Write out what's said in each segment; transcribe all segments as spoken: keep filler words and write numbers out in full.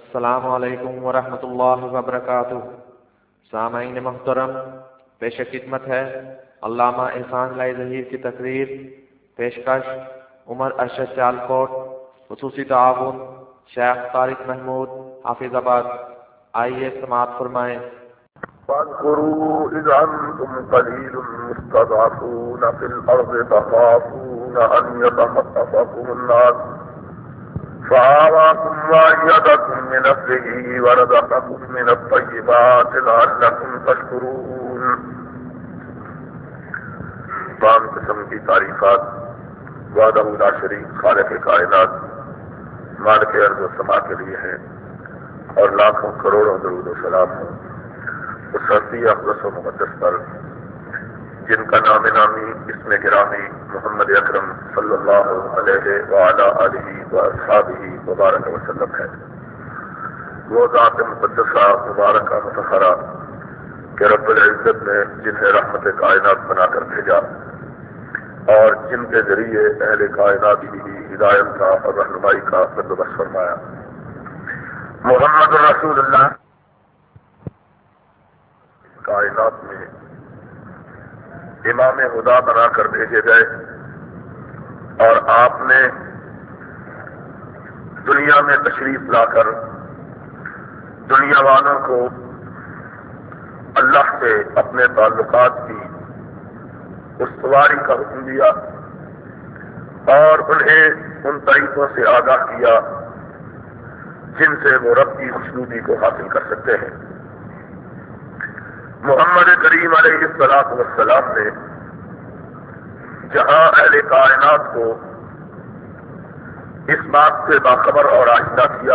السلام علیکم ورحمۃ اللہ وبرکاتہ۔ سامعین محترم، پیش خدمت ہے علامہ احسان لائی ظہیر کی تقریر۔ پیشکش عمر ارشد سیالکوٹ، خصوصی تعاون شیخ طارق محمود حافظ آباد۔ آئیے سماعت فرمائیں۔ واذكروا إذ أنتم قليل مستضعفون في الأرض تخافون أن يتخطفكم الناس فآواكم وأيدكم بنصره ورزقكم من الطيبات لعلكم تشكرون۔ تمام قسم کی تعریفات وحدہ لا شریک خالق کائنات مالک ارض و سما کے لیے ہیں، اور لاکھوں کروڑوں درود و سلام ہوں اس ہستی اقدس و مقدس پر جن کا نام نامی اسم گرامی محمد اکرم صلی اللہ علیہ وعلی آلہ واصحابہ وبارک وسلم ہے۔ وہ ذات مقدسہ مبارکہ مطہرہ کہ رب العزت نے جنہیں رحمت کائنات بنا کر بھیجا اور جن کے ذریعے اہل کائنات کی ہدایت کا اور رہنمائی کا بندوبست فرمایا۔ محمد رسول اللہ کائنات میں امام خدا بنا کر بھیجے گئے، اور آپ نے دنیا میں تشریف لا کر دنیا والوں کو اللہ سے اپنے تعلقات کی استواری کا حکم دیا اور انہیں ان طریقوں سے آگاہ کیا جن سے وہ رب کی خوشنودی کو حاصل کر سکتے ہیں۔ محمد کریم علیہ الصلوۃ والسلام نے جہاں اہل کائنات کو اس بات سے باخبر اور آشنا کیا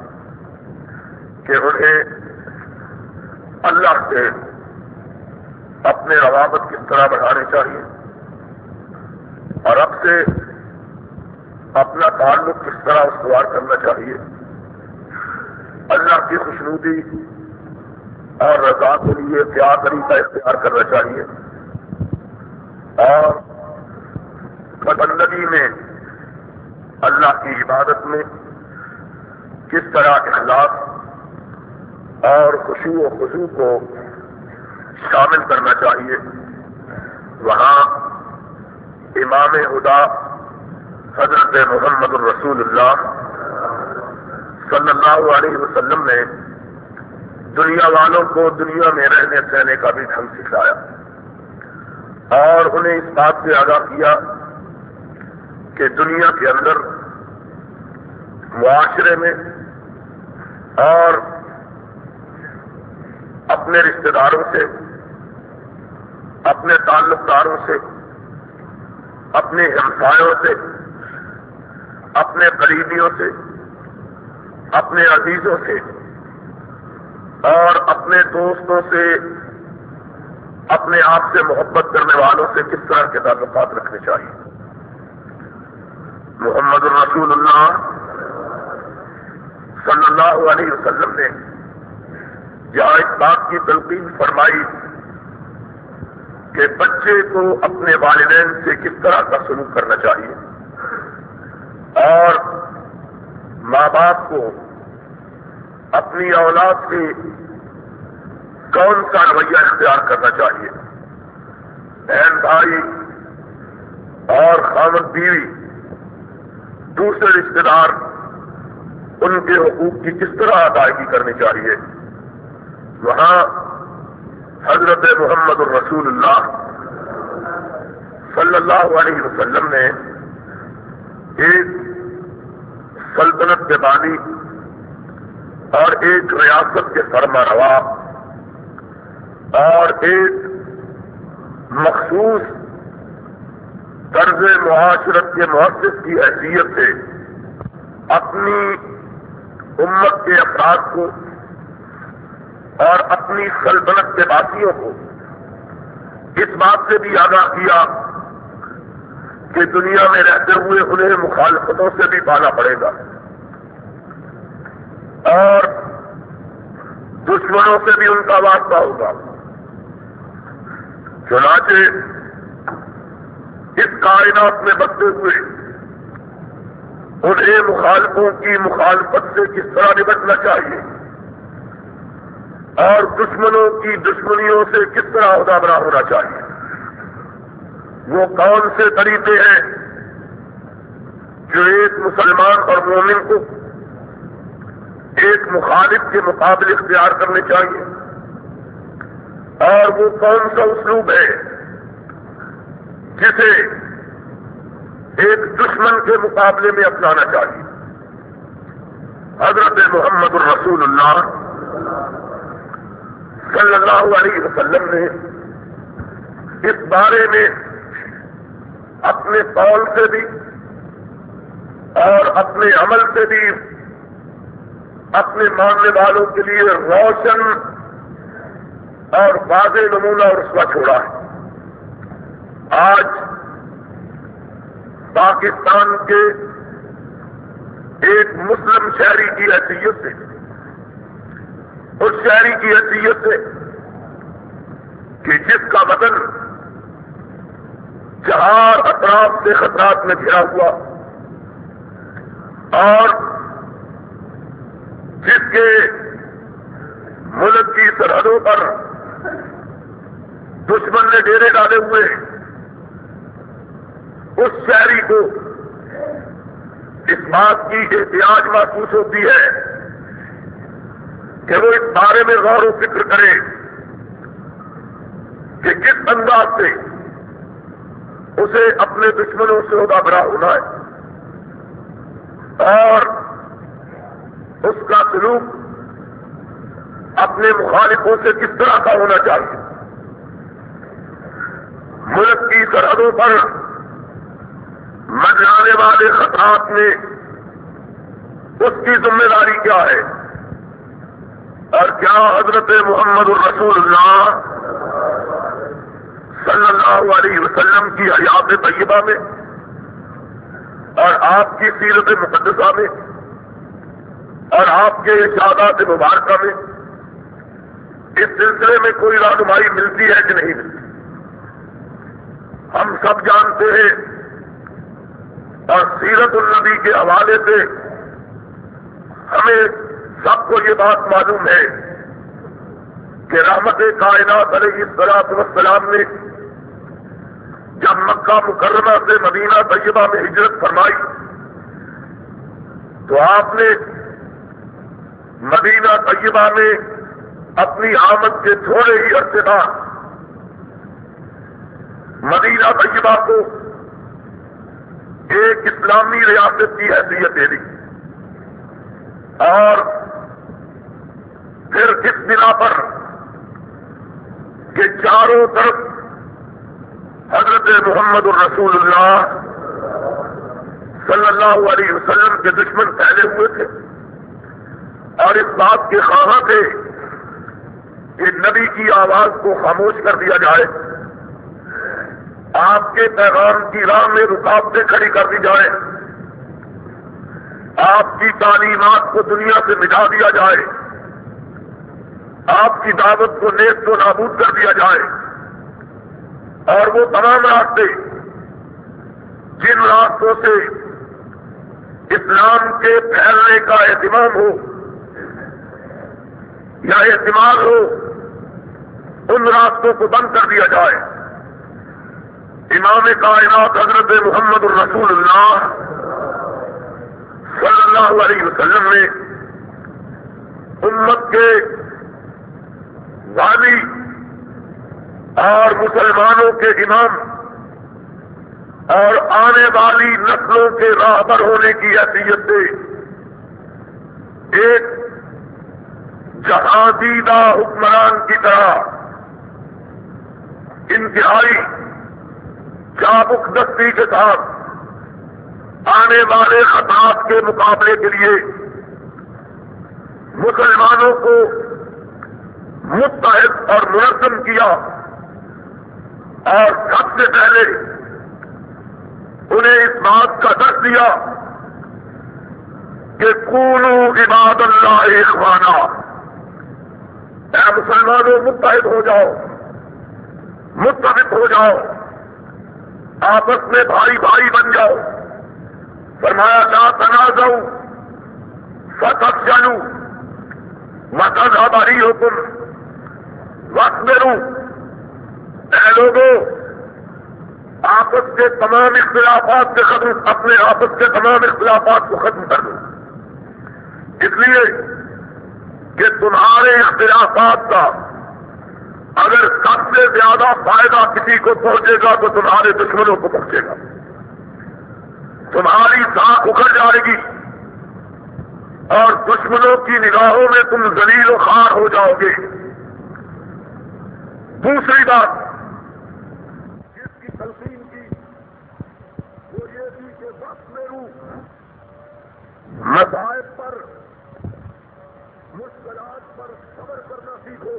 کہ انہیں اللہ سے اپنے روابط کس طرح بڑھانے چاہیے اور رب سے اپنا تعلق کس طرح استوار کرنا چاہیے، اللہ کی خوشنودی اور رضا کے لیے کیا طریقہ اختیار کرنا چاہیے، اور بندگی میں اللہ کی عبادت میں کس طرح اخلاص اور خشوع و خضوع کو شامل کرنا چاہیے، وہاں امام خدا حضرت محمد الرسول اللہ صلی اللہ علیہ وسلم نے دنیا والوں کو دنیا میں رہنے سہنے کا بھی ڈھنگ سکھلایا اور انہیں اس بات سے آگاہ کیا کہ دنیا کے اندر معاشرے میں اور اپنے رشتہ داروں سے، اپنے تعلق داروں سے، اپنے ہمسایوں سے، اپنے قریبیوں سے، اپنے عزیزوں سے اور اپنے دوستوں سے، اپنے آپ سے محبت کرنے والوں سے کس طرح کے تعلقات رکھنے چاہیے۔ محمد الرسول اللہ صلی اللہ علیہ وسلم نے جہاں اس بات کی تلقین فرمائی کہ بچے کو اپنے والدین سے کس طرح کا سلوک کرنا چاہیے اور ماں باپ کو اپنی اولاد سے کون سا رویہ اختیار کرنا چاہیے، بہن بھائی اور خاوند بیوی، دوسرے رشتے دار، ان کے حقوق کی کس طرح ادائیگی کرنی چاہیے، وہاں حضرت محمد الرسول اللہ صلی اللہ علیہ وسلم نے ایک سلطنت کے بانی اور ایک ریاست کے فرما روا اور ایک مخصوص طرز معاشرت کے مؤسس کی حیثیت سے اپنی امت کے افراد کو اور اپنی سلطنت کے باسیوں کو اس بات سے بھی آگاہ کیا کہ دنیا میں رہتے ہوئے انہیں مخالفتوں سے بھی پانا پڑے گا اور دشمنوں سے بھی ان کا واسطہ ہوگا۔ چنانچہ اس کائنات میں بستے ہوئے انہیں مخالفوں کی مخالفت سے کس طرح نمٹنا چاہیے اور دشمنوں کی دشمنیوں سے کس طرح عہدہ ہونا چاہیے. وہ کون سے طریقے ہیں جو ایک مسلمان اور مومن کو ایک مخالف کے مقابلے اختیار کرنے چاہیے، اور وہ کون سا اسلوب ہے جسے ایک دشمن کے مقابلے میں اپنانا چاہیے. حضرت محمد الرسول اللہ صلی اللہ علیہ وسلم نے اس بارے میں اپنے قول سے بھی اور اپنے عمل سے بھی اپنے ماننے والوں کے لیے روشن اور واضح نمونہ اور رسوا چھوڑا ہے. آج پاکستان کے ایک مسلم شہری کی حیثیت سے، اس شہری کی حیثیت سے کہ جس کا وطن چار اطراف سے خطرات میں گھرا ہوا اور جس کے ملک کی سرحدوں پر دشمن نے ڈیرے ڈالے ہوئے، اس شہری کو اس بات کی احتیاج محسوس ہوتی ہے کہ وہ اس بارے میں غور و فکر کرے کہ کس انداز سے اسے اپنے دشمنوں سے عہدہ برا ہونا ہے اور اس کا سلوک اپنے مخالفوں سے کس طرح کا ہونا چاہیے. ملک کی سرحدوں پر منڈلانے والے خطرات میں اس کی ذمہ داری کیا ہے، اور کیا حضرت محمد الرسول اللہ صلی اللہ علیہ وسلم کی حیات طیبہ میں اور آپ کی سیرت مقدسہ میں اور آپ کے ارشادات مبارکہ میں اس سلسلے میں کوئی رہنمائی ملتی ہے کہ نہیں ملتی. ہم سب جانتے ہیں اور سیرت النبی کے حوالے سے ہمیں سب کو یہ بات معلوم ہے کہ رحمت کائنات علیہ الصلوۃ والسلام نے جب مکہ مکرمہ سے مدینہ طیبہ میں ہجرت فرمائی تو آپ نے مدینہ طیبہ میں اپنی آمد کے تھوڑے ہی عرصے بعد مدینہ طیبہ کو ایک اسلامی ریاست کی حیثیت دے دی اور پھر اس بنا پر کہ چاروں طرف حضرت محمد الرسول اللہ صلی اللہ علیہ وسلم کے دشمن پھیلے ہوئے تھے اور اس بات کے خواہاں تھے کہ نبی کی آواز کو خاموش کر دیا جائے، آپ کے پیغام کی راہ میں رکاوٹیں کھڑی کر دی جائے، آپ کی تعلیمات کو دنیا سے مٹا دیا جائے، آپ کی دعوت کو نیست و نابود کر دیا جائے، اور وہ تمام راستے جن راستوں سے اسلام کے پھیلنے کا اہتمام ہو یا اہتمام ہو ان راستوں کو بند کر دیا جائے. امام کائنات حضرت محمد الرسول اللہ صلی اللہ علیہ وسلم نے امت کے والی اور مسلمانوں کے امام اور آنے والی نسلوں کے راہبر ہونے کی حیثیت سے ایک جہاں دیدہ حکمران کی طرح انتہائی چابک دستی کے ساتھ آنے والے خطرات کے مقابلے کے لیے مسلمانوں کو متحد اور منظم کیا اور سب سے پہلے انہیں اس بات کا درس دیا کہ کونوا عباد اللہ اخوانا، اے مسلمانوں متحد ہو جاؤ، متفق ہو جاؤ، آپس میں بھائی بھائی بن جاؤ، فرمایا لا تنازعوا فتفشلوا وتذهب ريحكم واصبروا. اے لوگوں، آپس کے تمام اختلافات کے ختم اپنے آپس کے تمام اختلافات کو ختم کر دو، اس لیے کہ تمہارے اختلافات کا اگر سب سے زیادہ فائدہ کسی کو پہنچے گا تو تمہارے دشمنوں کو پہنچے گا. تمہاری ساکھ اکھڑ جائے گی اور دشمنوں کی نگاہوں میں تم ذلیل و خوار ہو جاؤ گے. دوسری بات جس کی تلقین کی وہ یہ تھی کہ وقت میں رو مصائب پر مشکلات پر صبر کرنا سیکھو.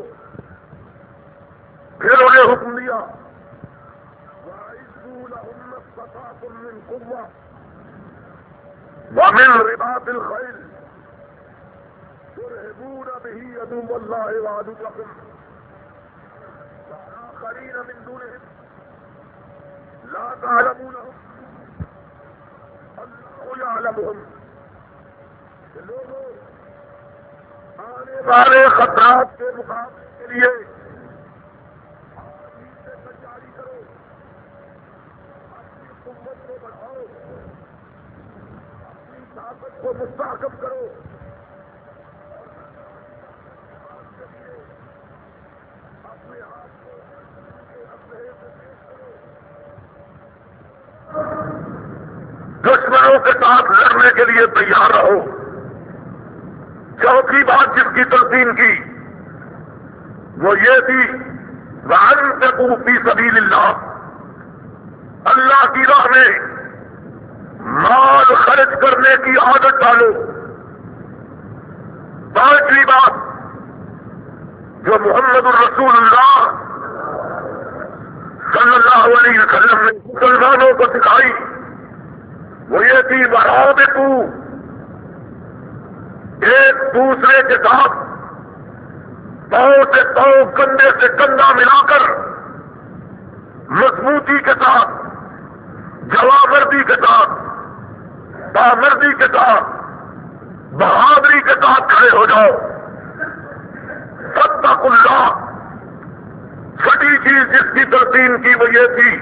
پھر انہیں حکم دیا وَأَعِدُّوا لَهُمْ مَا اسْتَطَعْتُم مِّن قُوَّةٍ وَمِن رِّبَاطِ الْخَيْلِ تُرْهِبُونَ بِهِ عَدُوَّ اللَّهِ وَعَدُوَّكُمْ وَآخَرِينَ مِن دُونِهِمْ لَا تَعْلَمُونَهُمْ اللَّهُ يَعْلَمُهُمْ. لوگوں آنے والے خطرات کے مقابلے کے لیے جاری کرو، اپنی قوت کو بڑھاؤ، اپنی طاقت کو مستحکم کرو. اپنے آپ کو دشمنوں کے ساتھ لڑنے کے لیے تیار رہو. چوتھی بات جس کی تلقین کی وہ یہ تھی وَأَنفِقُوا فِي سَبِيلِ اللَّهِ، اللہ کی راہ میں مال خرچ کرنے کی عادت ڈالو. پانچویں بات جو محمد الرسول اللہ صلی اللہ علیہ وسلم نے مسلمانوں کو سکھائی وہ یہ تھی وَرَابِطُوا، ایک دوسرے کے ساتھ پاؤں سے پاؤں کندھے سے کندھا ملا کر مضبوطی کے ساتھ جوابردی کے ساتھ بامردی کے ساتھ بہادری کے ساتھ کھڑے ہو جاؤ. فاتقوا اللہ. چھٹی چیز جس کی تلقین کی وہ یہ تھی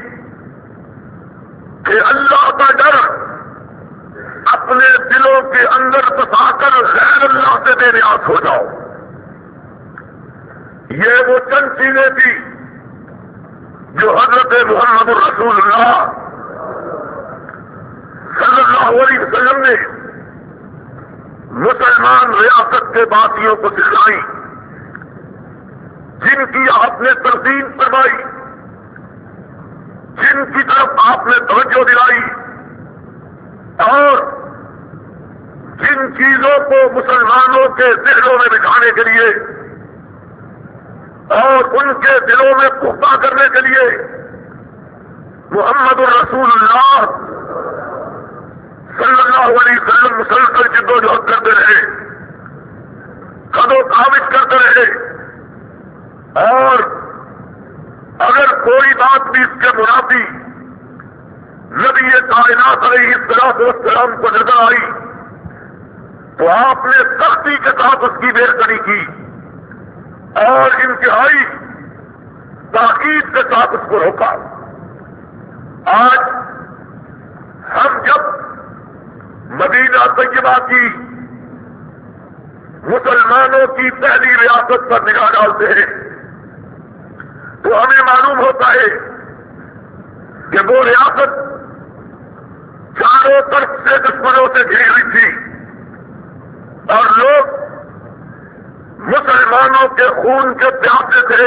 کہ اللہ کا ڈر اپنے دلوں کے اندر بسا کر غیر اللہ سے بے نیاز ہو جاؤ. یہ وہ چند چیزیں تھی جو حضرت محمد الرسول اللہ صلی اللہ علیہ وسلم نے مسلمان ریاست کے باسیوں کو سکھلائی، جن کی آپ نے ترسیم فرمائی، جن کی طرف آپ نے توجہ دلائی اور جن چیزوں کو مسلمانوں کے ذہنوں میں بٹھانے کے لیے اور ان کے دلوں میں پختہ کرنے کے لیے محمد الرسول اللہ صلی اللہ علیہ وسلم مسلسل جدوجہد کرتے رہے، قد و کاوش کرتے رہے. اور اگر کوئی بات بھی اس کے منافی نبی کائنات علیہ الصلوۃ والسلام کو نظر آئی تو آپ نے سختی کے ساتھ اس کی بےخبری کی اور انتہائی تاکید کے ساتھ اس کو روکا. آج ہم جب مدینہ طیبہ کی مسلمانوں کی پہلی ریاست پر نگاہ ڈالتے ہیں تو ہمیں معلوم ہوتا ہے کہ وہ ریاست چاروں طرف سے دشمنوں سے گھری ہوئی تھی اور لوگ مسلمانوں کے خون کے پیاسے تھے.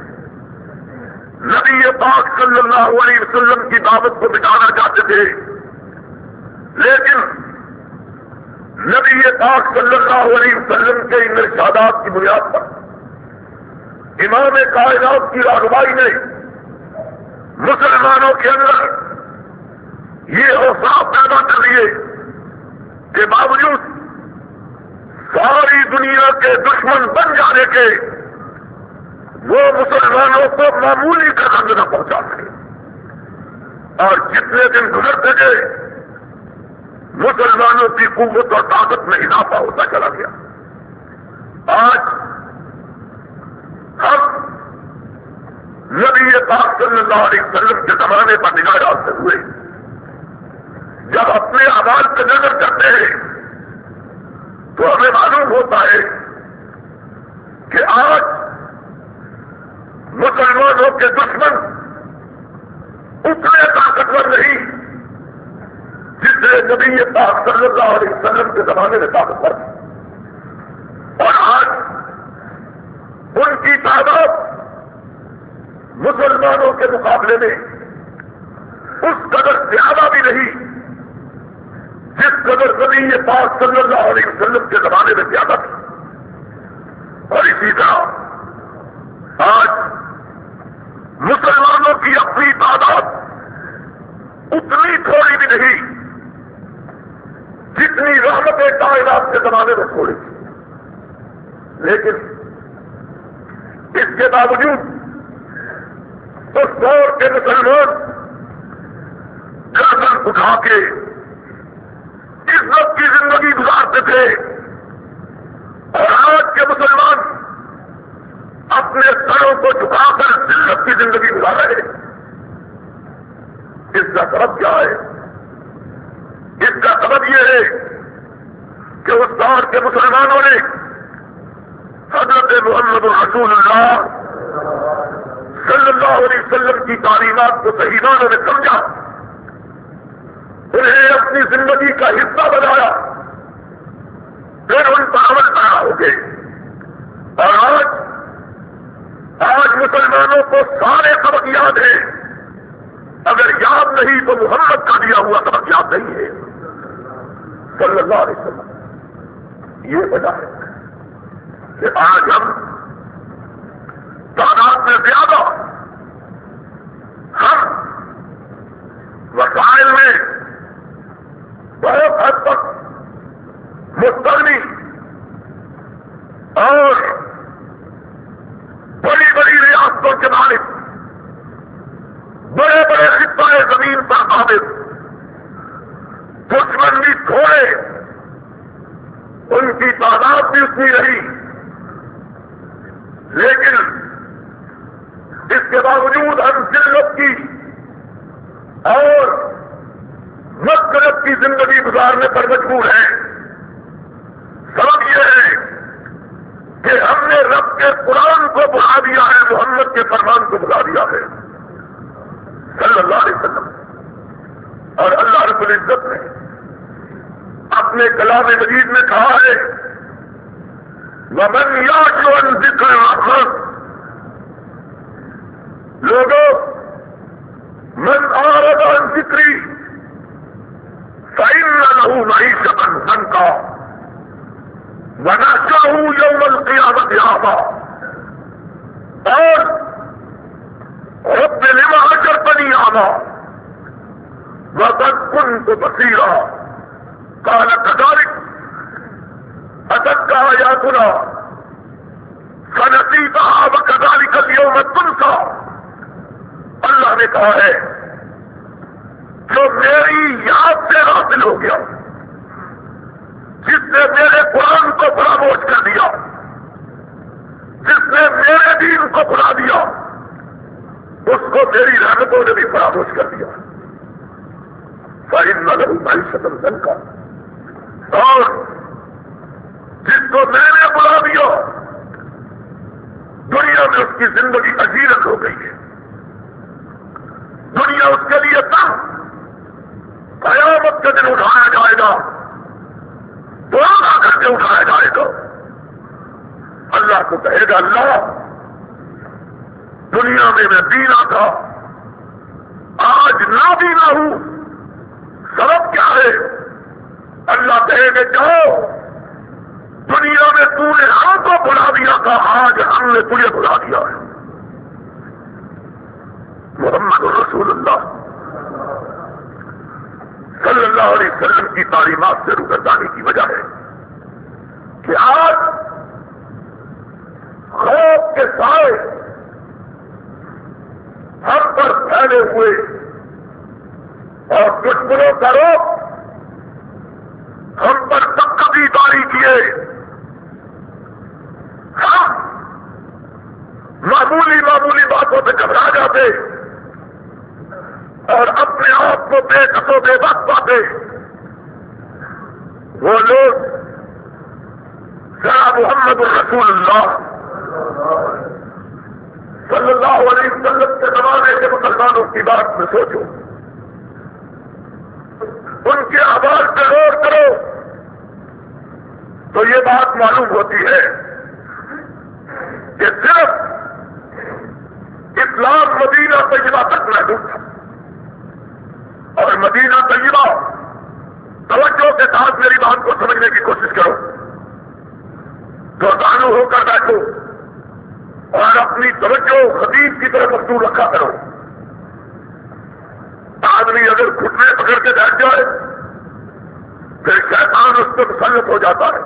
نبی پاک صلی اللہ علیہ وسلم کی دعوت کو مٹانا چاہتے تھے، لیکن نبی پاک صلی اللہ علیہ وسلم کے ان ارشادات کی بنیاد پر امام کائنات کی رہنمائی نے مسلمانوں کے اندر یہ اوصاف پیدا کر لیے کہ باوجود ساری دنیا کے دشمن بن جانے کے وہ مسلمانوں کو معمولی قدر نہ پہنچا سکے. اور جتنے دن گزرتے گئے مسلمانوں کی قوت اور طاقت میں اضافہ ہوتا چلا گیا. آج ہم نبی پاک صلی اللہ علیہ وسلم کے زمانے پر نگاہ ڈالتے ہوئے جب اپنے اعمال پہ نظر کرتے ہیں تو ہمیں معلوم ہوتا ہے کہ آج مسلمانوں کے دشمن اتنے طاقتور نہیں جتنے نبی پاک صلی اللہ علیہ وسلم کے زمانے میں طاقتور تھے. اور آج ان کی تعداد مسلمانوں کے مقابلے میں اس قدر زیادہ بھی نہیں جس قدر نبی پاک صلی اللہ علیہ وسلم کے زمانے میں زیادہ تھی. اور اسی طرح آج مسلمانوں کی اپنی تعداد اتنی تھوڑی بھی نہیں جتنی رحمت کائنات کے زمانے میں تھوڑی تھی. لیکن اس کے باوجود اس دور کے مسلمان گردن اٹھا کے عزت کی زندگی گزارتے تھے اور آج کے مسلمان اپنے سروں کو جھکا کر ذلت کی زندگی گزار رہے ہیں. اس کا سبب کیا ہے؟ اس کا سبب یہ ہے کہ اس دور کے مسلمانوں نے حضرت محمد رسول اللہ صلی اللہ علیہ وسلم کی تعلیمات کو صحیح معنوں میں سمجھا, انہیں اپنی زندگی کا حصہ بنایا, پھر ان پر عمل پیدا ہو گئے. اور آج آج مسلمانوں کو سارے سبق یاد ہیں, اگر یاد نہیں تو محمد کا دیا ہوا سبق یاد نہیں ہے صلی اللہ علیہ وسلم. یہ وجہ ہے کہ آج ہم تعداد میں زیادہ ہم وسائل میں بہت حد تک مستغنی اور بڑی بڑی ریاستوں کے مالک, بڑے بڑے خطہ زمین پر قابض, دشمن بھی تھوڑے, ان کی تعداد بھی اتنی رہی, لیکن اس کے باوجود ہم ذلت کی اور مسکرت کی زندگی گزارنے پر مجبور ہیں. سبب یہ ہے کہ ہم نے رب کے قرآن کو بلا دیا ہے, محمد کے فرمان کو بلا دیا ہے صلی اللہ علیہ وسلم. اور اللہ رب العزت نے اپنے کلام مجید میں کہا ہے وَمَنْ يَعْشُ عَنْ ذِكْرِ الرَّحْمَنِ, لوگوں من أَعْرَضَ عَنْ ذِكْرِي فَإِنَّ لَهُ مَعِيشَةً ضَنكًا وَنَحْشُرُهُ يَوْمَ الْقِيَامَةِ أَعْمَىٰ. اور رب لِمَ حَشَرْتَنِي أَعْمَىٰ وَقَدْ كُنتُ بَصِيرًا قَالَ كَذَلِكَ أَتَتْكَ آيَاتُنَا فَنَسِيتَهَا وَكَذَلِكَ الْيَوْمَ تُنسَىٰ. اللہ نے کہا ہے جو میری یاد سے غافل ہو گیا, جس نے میرے قرآن کو فراموش کر دیا, جس نے میرے دین کو بھلا دیا, اس کو میری رحمتوں نے بھی فراموش کر دیا. فَإِنَّ لَهُ مَعِيشَةً ضَنكًا, اور جس کو میں نے بلا دیا دنیا میں اس کی زندگی اذیت ہو گئی ہے, دنیا اس کے لیے تنگ, قیامت کے دن اٹھایا جائے گا, دعا کر کے اٹھایا جائے گا. اللہ کو کہے گا اللہ دنیا میں میں بینا تھا, آج نہ بینا ہوں, سبب کیا ہے؟ اللہ کہے گا جاؤ دنیا میں تو نے ہم کو بلا دیا تھا, آج ہم نے تجھے بلا دیا ہے. محمد رسول اللہ صلی اللہ علیہ وسلم کی تعلیمات سے روگردانی کی وجہ ہے کہ آج خوف کے سائے ہم پر پھیلے ہوئے اور دشمنوں کا روپ حالاتوں سے گھبرا جاتے اور اپنے آپ کو بے کس و بے بس پاتے، وہ لوگ ذرا محمد الرسول اللہ صلی اللہ علیہ وسلم کے زمانے کے مسلمانوں کی بات میں سوچو، ان کے آواز پہ غور کرو تو یہ بات معلوم ہوتی ہے کہ صرف اسلام مدینہ طیبہ تک محدود تھا، اور مدینہ طیبہ، توجہ کے ساتھ میری بات کو سمجھنے کی کوشش کرو، تو دانو ہو کر بیٹھو اور اپنی توجہ خطیب کی طرف مبذول رکھا کرو۔ آدمی اگر گھٹنے پکڑ کے بیٹھ جائے پھر شیطان اس پر مسلط ہو جاتا ہے۔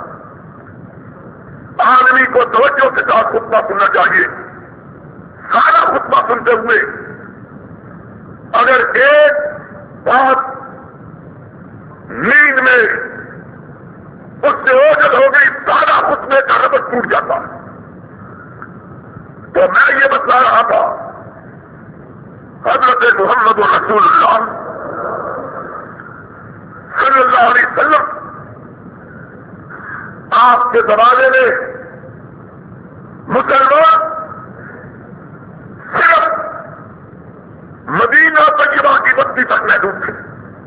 آدمی کو توجہ کے ساتھ خطبہ سننا چاہیے۔ سارا خطبہ سنتے ہوئے اگر ایک بات نیند میں اس سے اوجل ہو گئی، سارا خطبے کا ربط ٹوٹ جاتا ہے۔ تو میں یہ بتلا رہا تھا، حضرت محمد رسول اللہ صلی اللہ علیہ وسلم آپ کے زمانے میں مسلمان صرف مدینہ طیبہ کی بستی تک محدود تھے،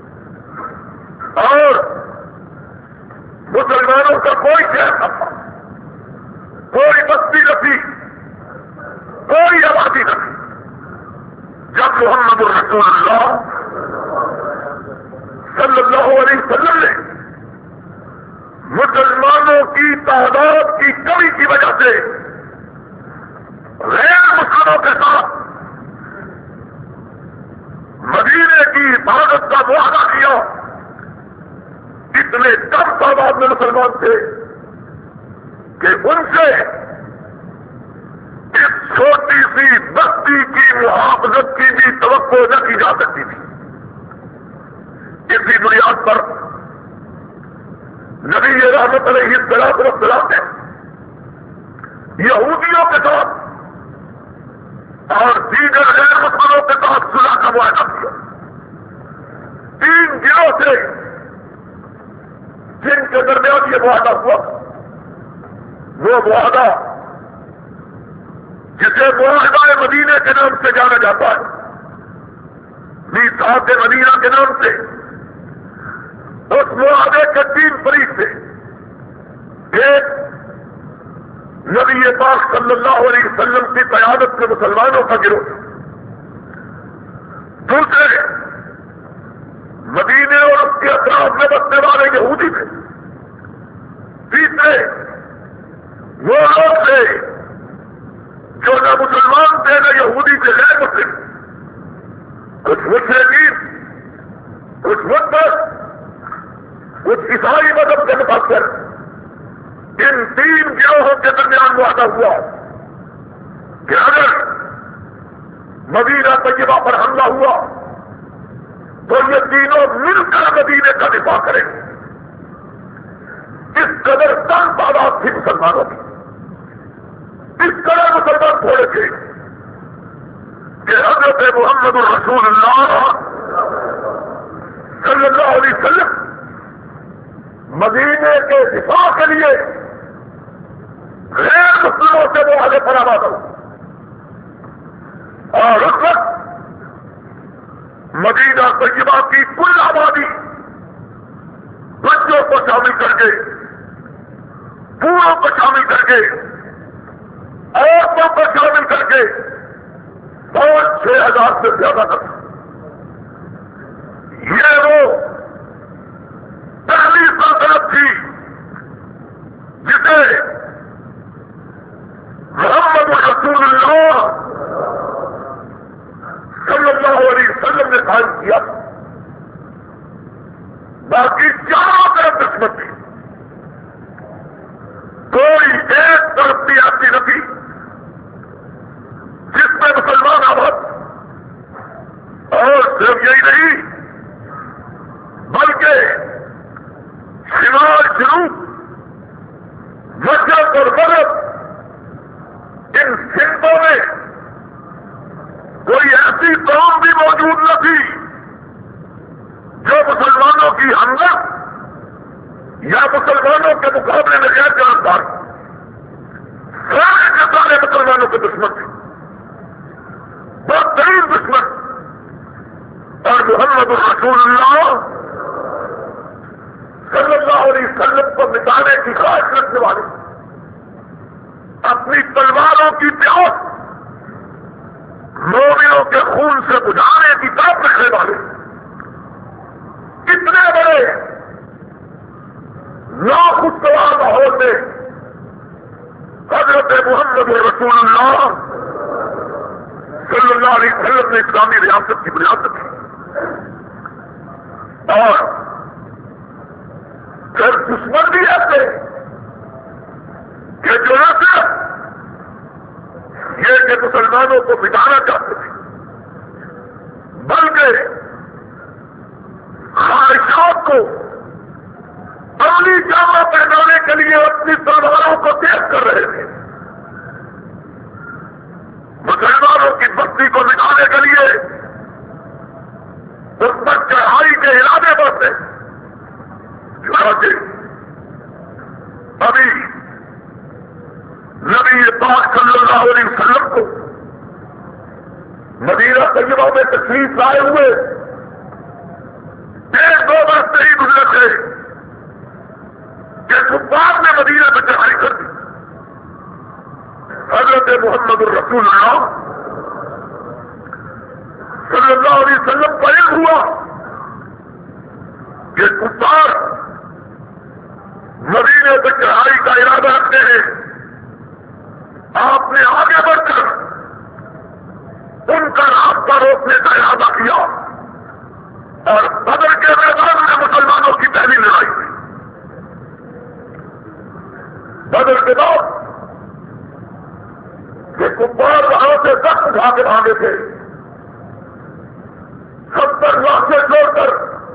اور مسلمانوں کا کوئی شہر نہ تھا، کوئی بستی نہ تھی، کوئی آبادی نہ تھی۔ جب محمد رسول اللہ صلی اللہ علیہ وسلم نے مسلمانوں کی تعداد کی کمی کی وجہ سے غیر مسلموں کے ساتھ مدینے کی حفاظت کا معاہدہ کیا، اتنے کم تعداد میں مسلمان تھے کہ ان سے اس چھوٹی سی بستی کی محافظت کی بھی توقع نہ کی جا سکتی تھی۔ اسی بنیاد پر نبی رحمت علیہ السلام نے یہودیوں کے ساتھ اور دیگر غیر مسلمانوں کے ساتھ صلح کا معاہدہ کیا۔ تین دنوں سے جن کے درمیان یہ معاہدہ ہوا، وہ معاہدہ جسے معاہدہ مدینہ کے نام سے جانا جاتا ہے، میثاق مدینہ کے نام سے، اس معاہدے کے تین فریق تھے۔ ایک نبی پاک صلی اللہ علیہ وسلم کی قیادت میں مسلمانوں کا گروہ، دوسرے مدینے اور اس کے اطراف میں بسنے والے یہودی تھے، تیسرے وہ لوگ تھے جو نہ مسلمان تھے نہ یہودی تھے، غیر مسلم، کچھ مشرکین، کچھ مدبر، کچھ عیسائی مذہب کے متاثر۔ ان تین گروہوں کے درمیان معاہدہ ہوا کہ اگر مدینہ طیبہ پر حملہ ہوا تو یہ تینوں مل کر مدینے کا دفاع کریں۔ اس قدر کم تعداد تھی مسلمانوں کی، اس قدر مسلمان تھوڑے تھے کہ حضرت محمد الرسول اللہ صلی اللہ علیہ وسلم مدینے کے دفاع کے لیے غیر مسلموں سے وہ آگے پر آباد ہو، اور اس وقت مدینہ طیبہ کی کل آبادی بچوں کو شامل کر کے، بوڑھوں کو شامل کر کے، عورتوں کو شامل کر کے پانچ چھ ہزار سے زیادہ تک یہ وہ پہلی سلطنت تھی جسے محمد رسول اللہ صلی اللہ علیہ وسلم نے قائم کیا۔ باقی چاروں طرف دشمن تھی، کوئی ایک طرف بھی ایسی نہ تھی جس میں مسلمان آباد، اور صرف یہی نہیں بلکہ شمال جنوب مشرق اور مغرب ان سمتوں میں یا مسلمانوں کے مقابلے میں غیر جانبدار سارے کے سارے مسلمانوں کے دشمن تھے، بدترین دشمن، اور محمد الرسول اللہ صلی اللہ علیہ وسلم کو مٹانے کی خواہش رکھنے والے، اپنی تلواروں کی پیاس مومنوں کے خون سے بجھانے کی طرف رکھنے والے، کتنے بڑے ناخوشگوار ماحول میں حضرت محمد رسول اللہ صلی اللہ علیہ وسلم نے اسلامی ریاست کی بنیاد رکھی، اور پھر دشمن بھی ایسے کہ جو نہ صرف یہ کہ مسلمانوں کو مٹانا چاہتے تھے، بلکہ خواہشات کو عملی جامہ پہنانے کے لیے اپنی تلواروں کو تیز کر رہے تھے، مسلمانوں کی بستی کو مٹانے کے لیے اس پر چڑھائی کے ارادے پر تھے۔ ابھی نبی پاک صلی اللہ علیہ وسلم کو مدینہ طیبہ میں تشریف لائے ہوئے ایک دو برس سے ہی گزرے تھے کہ کفار نے مدینہ پہ چڑھائی کر دی۔ حضرت محمد الرسول اللہ صلی اللہ علیہ وسلم کو علم ہوا کہ کفار مدینے پہ چڑھائی کا ارادہ رکھتے ہیں، آپ نے آگے بڑھ کر ان کا راستہ روکنے کا ارادہ کیا، اور بدر کے میدان میں مسلمانوں کی پہلی لڑائی ہوئی۔ بدر کے بعد کہ کفار وہاں سے سخت اٹھا کے بھاگے تھے، ستر لاکھیں چھوڑ کر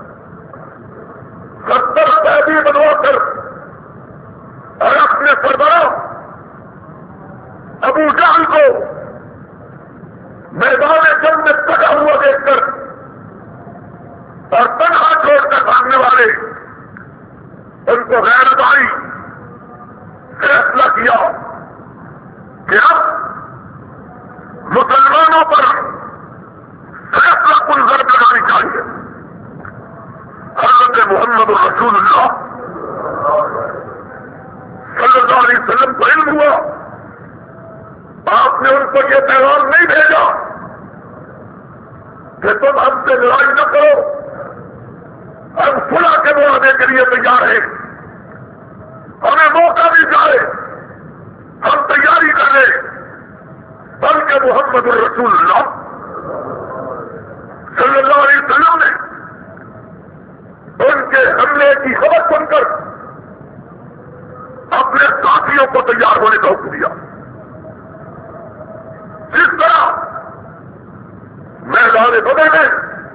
ستر قیدی بنوا کر اور اپنے سربراہ ابو جہل کو میدان جنگ میں کٹا ہوا دیکھ کر اور تنہا چھوڑ کر بھاگنے والے ان کو غیرت آئی، فیصلہ کیا کہ اب مسلمانوں پر فیصلہ کن ضرب لگانی چاہیے۔ حضرت محمد رسول اللہ صلی اللہ علیہ وسلم کو علم ہوا، آپ نے ان کو یہ پیغام نہیں بھیجا کہ تم ہم سے لڑائی نہ کرو، ہم صلح کے معاہدے کے لیے تیار ہیں، ہمیں موقع بھی جائے ہم تیاری کر لیں، بلکہ محمد الرسول اللہ صلی اللہ علیہ وسلم نے ان کے حملے کی خبر سن کر اپنے ساتھیوں کو تیار ہونے کا حکم دیا۔ جس طرح میدان بدر میں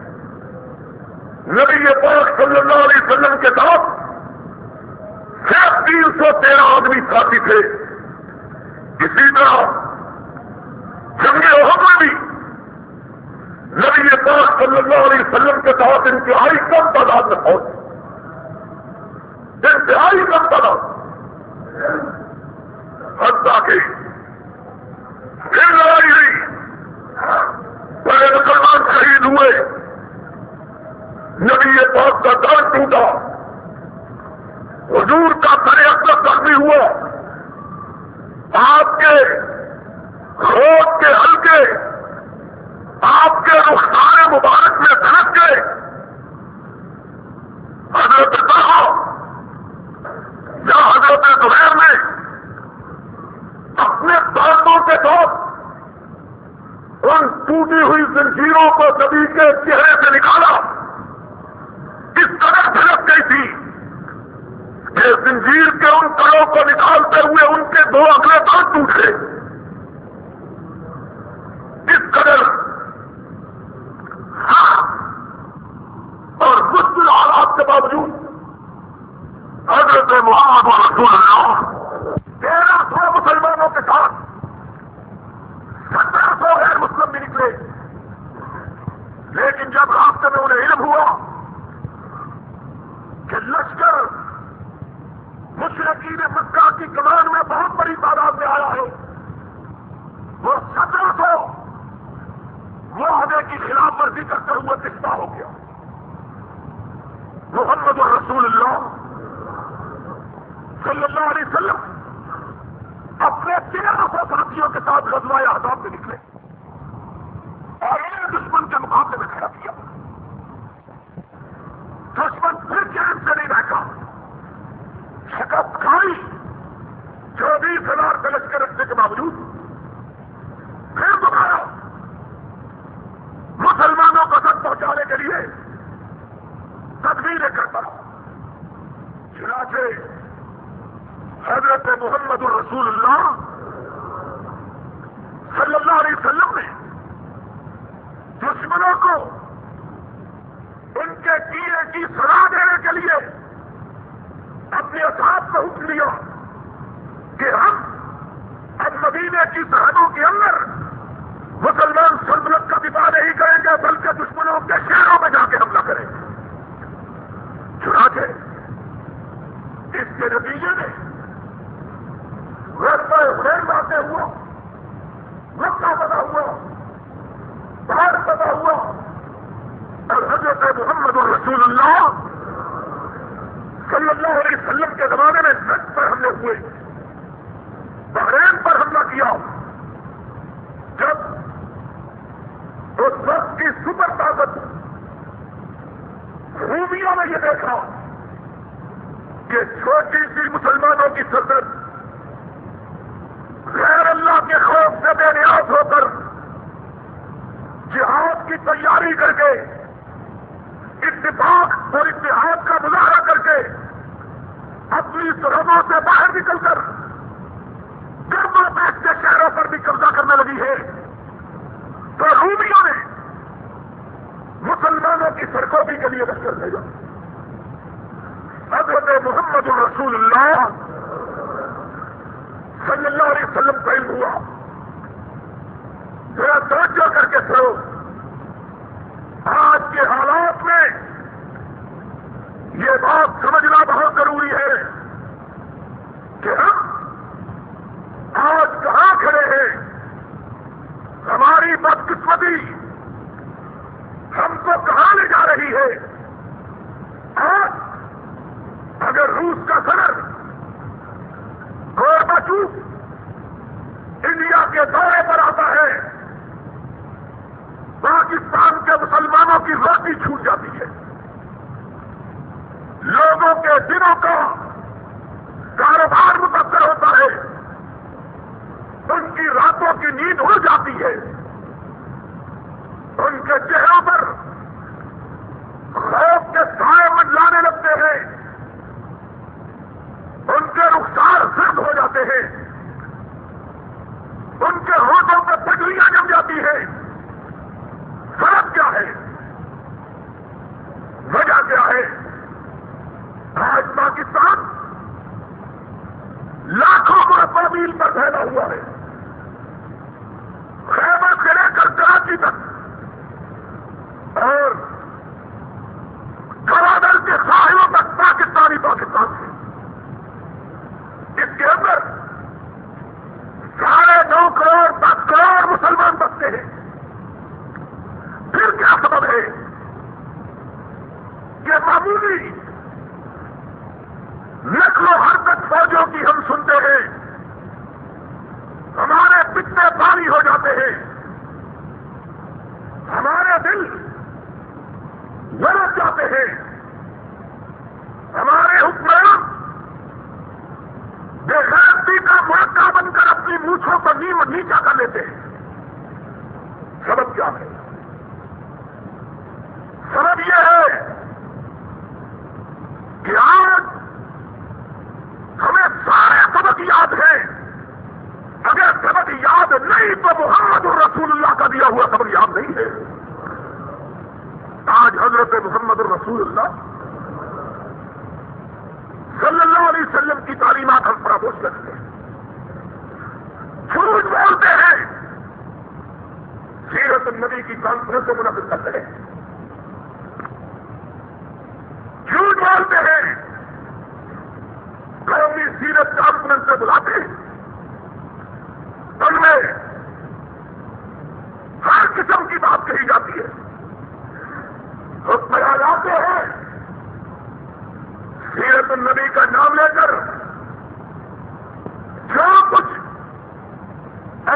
نبی پاک صلی اللہ علیہ وسلم کے ساتھ صرف تین سو تیرہ آدمی ساتھی تھے، اسی طرح جنگ احد میں بھی نبی پاک صلی اللہ علیہ وسلم کے ساتھ انتہائی کم تعداد میں پہنچے، انتہائی کم تعداد، حتیٰ کہ پھر لڑائی ہوئی، بڑے مسلمان شہید ہوئے، نبی پاک کا دان ٹوٹا، حضور کا سر اقدس زخمی ہوا، آپ کے خود کے حلقے آپ کے رخسار مبارک میں دھنس گئے۔ حضرت طلحہ یا حضرت زبیر نے اپنے بازوں کے ساتھ ان ٹوٹی ہوئی زنجیروں کو نبی کے چہرے سے نکالا، اس قدر دھنس گئی تھی کہ زنجیر کے ان کڑوں کو نکالتے ہوئے ان کے دو اگلے دانت ٹوٹ گئے۔ اس قدر اور مشکل حالات کے باوجود حضرت محمد رسول اللہ تیرہ سو مسلمانوں کے ساتھ سترہ سو غیر مسلم بھی نکلے، لیکن جب راستے میں انہیں علم ہوا کہ لشکر ساتھیوں کے ساتھ غزوہ احزاب میں نکلے اور انہیں دشمن کے مقابلے میں کھڑا کیا. دشمن پھر چین سے نہیں بیٹھا، شکست کھائی. چوبیس ہزار کا لشکر رکھنے کے باوجود پھر دوبارہ مسلمانوں کو تک پہنچانے کے لیے تدبیریں کرتا رہا. چنانچہ حضرت محمد الرسول اللہ صلی اللہ علیہ وسلم نے دشمنوں کو ان کے کیے کی سزا دینے کے لیے اپنے اصحاب کو حکم دیا کہ ہم اب مدینے کی سرحدوں کے اندر مسلمان سلطنت کا دفاع نہیں کریں گے بلکہ دشمنوں کے شہروں میں جا کے حملہ کریں گے. چنانچہ اس کے نتیجے میں غزوہ حنین واقع ہوا، مکہ فتح ہوا، باہر فتح ہوا اور حضرت محمد الرسول اللہ صلی اللہ علیہ وسلم کے زمانے میں نجد پر حملے ہوئے، بحرین پر حملہ کیا. جب اس وقت کی سپر طاقت رومیوں نے یہ دیکھا کہ چھوٹی سی مسلمانوں کی سلطنت غیر اللہ کے خوف سے بے نیاز ہو کر جہاد کی تیاری کر کے اتفاق اور اتحاد کا مظاہرہ کر کے اپنی سرحدوں سے باہر نکل کر گرما پیش کے شہروں پر بھی قبضہ کرنے لگی ہے، تو رومیوں نے مسلمانوں کی سرکوبی کے لیے لشکر بھیجا. حضرت محمد الرسول اللہ صلی اللہ علیہ وسلم کا علم ہوا. ذرا توجہ کر کے سنو، آج کے حالات میں یہ بات سمجھنا بہت ضروری ہے کہ ہم آج کہاں کھڑے ہیں. ہماری بدقسمتی ہم کو کہاں لے جا رہی ہے. آج اگر روس کا صدر گورباچوف انڈیا کے دورے پر آتا ہے، پاکستان کے مسلمانوں کی روٹی چھوٹ جاتی ہے، لوگوں کے دنوں کا کاروبار متاثر ہوتا ہے، ان کی راتوں کی نیند اڑ جاتی ہے، ان کے چہروں پر خوف کے سائے منڈلانے لگتے ہیں، ان کے رخسار زرد ہو جاتے ہیں، ان کے ہونٹوں پر پگڑیاں جم جاتی ہیں. فرق کیا ہے؟ وجہ کیا ہے؟ آج پاکستان لاکھوں مربع میل پر پھیلا ہوا ہے، خیبر سے لے کر کراچی تک اور گوادر کے ساحلوں تک پاکستانی پاکستان سے. اس کے اندر ساڑھے نو کروڑ دس کروڑ مسلمان بستے ہیں. پھر کیا سبب ہے کہ معمولی نقل و حرکت فوجوں کی ہم سنتے ہیں، ہمارے پتے پانی ہو جاتے ہیں، ہمارے دل غرق جاتے ہیں، ہمارے حکمران بے غیرتی کا موقع بن کر اپنی مونچھوں پر نیم نیچا کر لیتے ہیں. سبب کیا ہے؟ سبب یہ ہے کہ آج ہمیں سارے سبق یاد ہیں، اگر سبق یاد نہیں تو محمد الرسول اللہ کا دیا ہوا سبق یاد نہیں ہے. آج حضرت محمد الرسول اللہ صلی اللہ علیہ وسلم کی تعلیمات ہم فراموش کرتے ہیں، جھوٹ بولتے ہیں، سیرت النبی کی کانفرنس سے منعقد کرتے ہیں، جھوٹ بولتے ہیں، قومی سیرت کانفرنس سے بلاتے ہیں، ان میں ہر قسم کی بات کہی جاتی ہے، حکم آ جاتے ہیں، سیرت النبی کا نام لے کر جو کچھ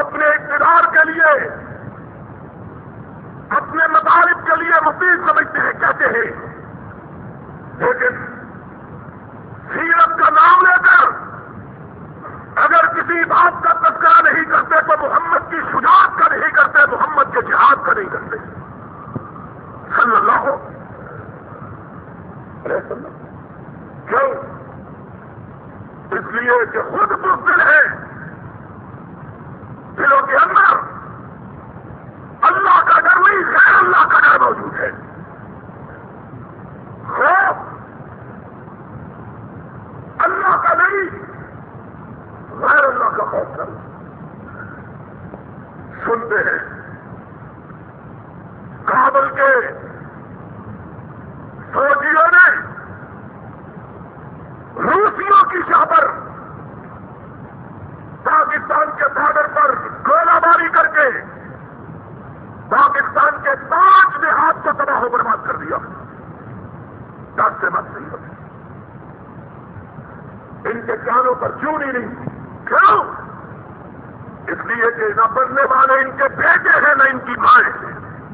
رہے، لیکن سیرت کا نام لے کر اگر کسی بات کا تذکرہ نہیں کرتے تو محمد کی شجاعت کا نہیں کرتے، محمد کے جہاد کا نہیں کرتے صلی اللہ علیہ وسلم۔ کیوں؟ اس لیے کہ خود بزدل ہے، دلوں کے اندر اللہ کا ڈر نہیں، غیر اللہ کا ڈر موجود ہے۔ خوف اللہ کا نہیں، غیر اللہ کا خوف کر سنتے ہیں کابل کے فوجیوں نے روسیوں کی شاہ پر پاکستان کے بارڈر پر گولہ باری کر کے پاکستان کے پانچ دیہات کو تباہ و برباد کر دیا۔ دس سے مت نہیں ہوتی، ان کے کانوں پر چون ہی نہیں۔ کیوں؟ اس لیے کہ نہ بننے والے ان کے بیٹے ہیں نہ ان کی مائیں ہیں،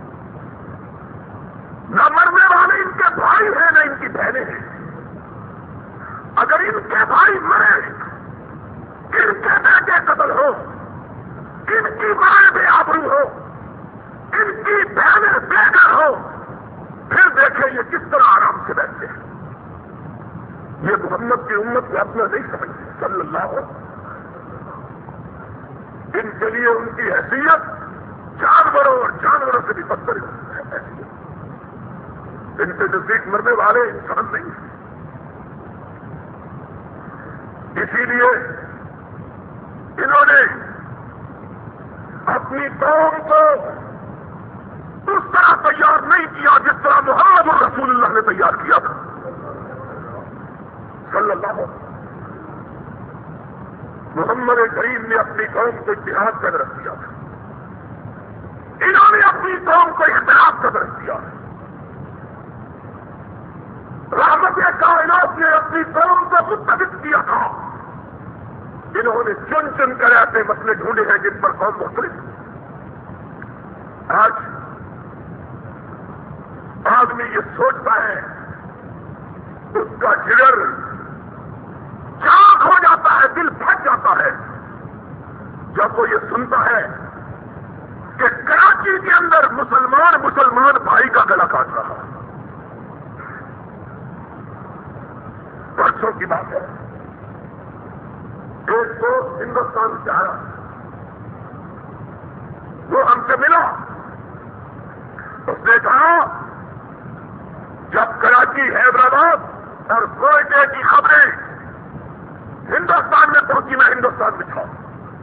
نہ مرنے والے ان کے بھائی ہیں نہ ان کی بہنیں ہیں۔ اگر ان کے بھائی مرے، ان کے بیٹے قتل ہو، ان کی مائیں بے آبرو ہو، ان کی بہنیں بے گھر ہو، پھر دیکھیں یہ کس طرح آرام سے بیٹھتے ہیں۔ یہ محمد کی امت کو اپنا نہیں سمجھتے صلی اللہ علیہ وسلم۔ ان کے لیے ان کی حیثیت جانوروں اور جانوروں سے بھی بدتر ہے۔ ان کے نزدیک مرنے والے انسان نہیں ہیں۔ اسی لیے انہوں نے اپنی قوم کو اس طرح تیار نہیں کیا جس طرح محمد رسول اللہ نے تیار کیا تھا صلی اللہ علیہ وسلم۔ محمد کریم نے اپنی قوم کو اتحاد کا درس دیا تھا، انہوں نے اپنی قوم کو اختلاف کا درس دیا۔ رحمت کائنات نے اپنی قوم کو متفق کیا تھا، انہوں نے چن چن کر ایسے مسئلے ڈھونڈے ہیں جن پر قوم مختلف۔ آج آدمی یہ سوچتا ہے، اس کا جگر چاک ہو جاتا ہے، دل پھٹ جاتا ہے جب وہ یہ سنتا ہے کہ کراچی کے اندر مسلمان مسلمان بھائی کا گلا کاٹ رہا۔ پرسوں کی بات ہے، ایک دوست ہندوستان سے آیا، وہ ہم سے ملا، اس نے کہا جب کراچی حیدرآباد اور کوئٹے کی خبریں ہندوستان میں پہنچی میں ہندوستان میں تھا،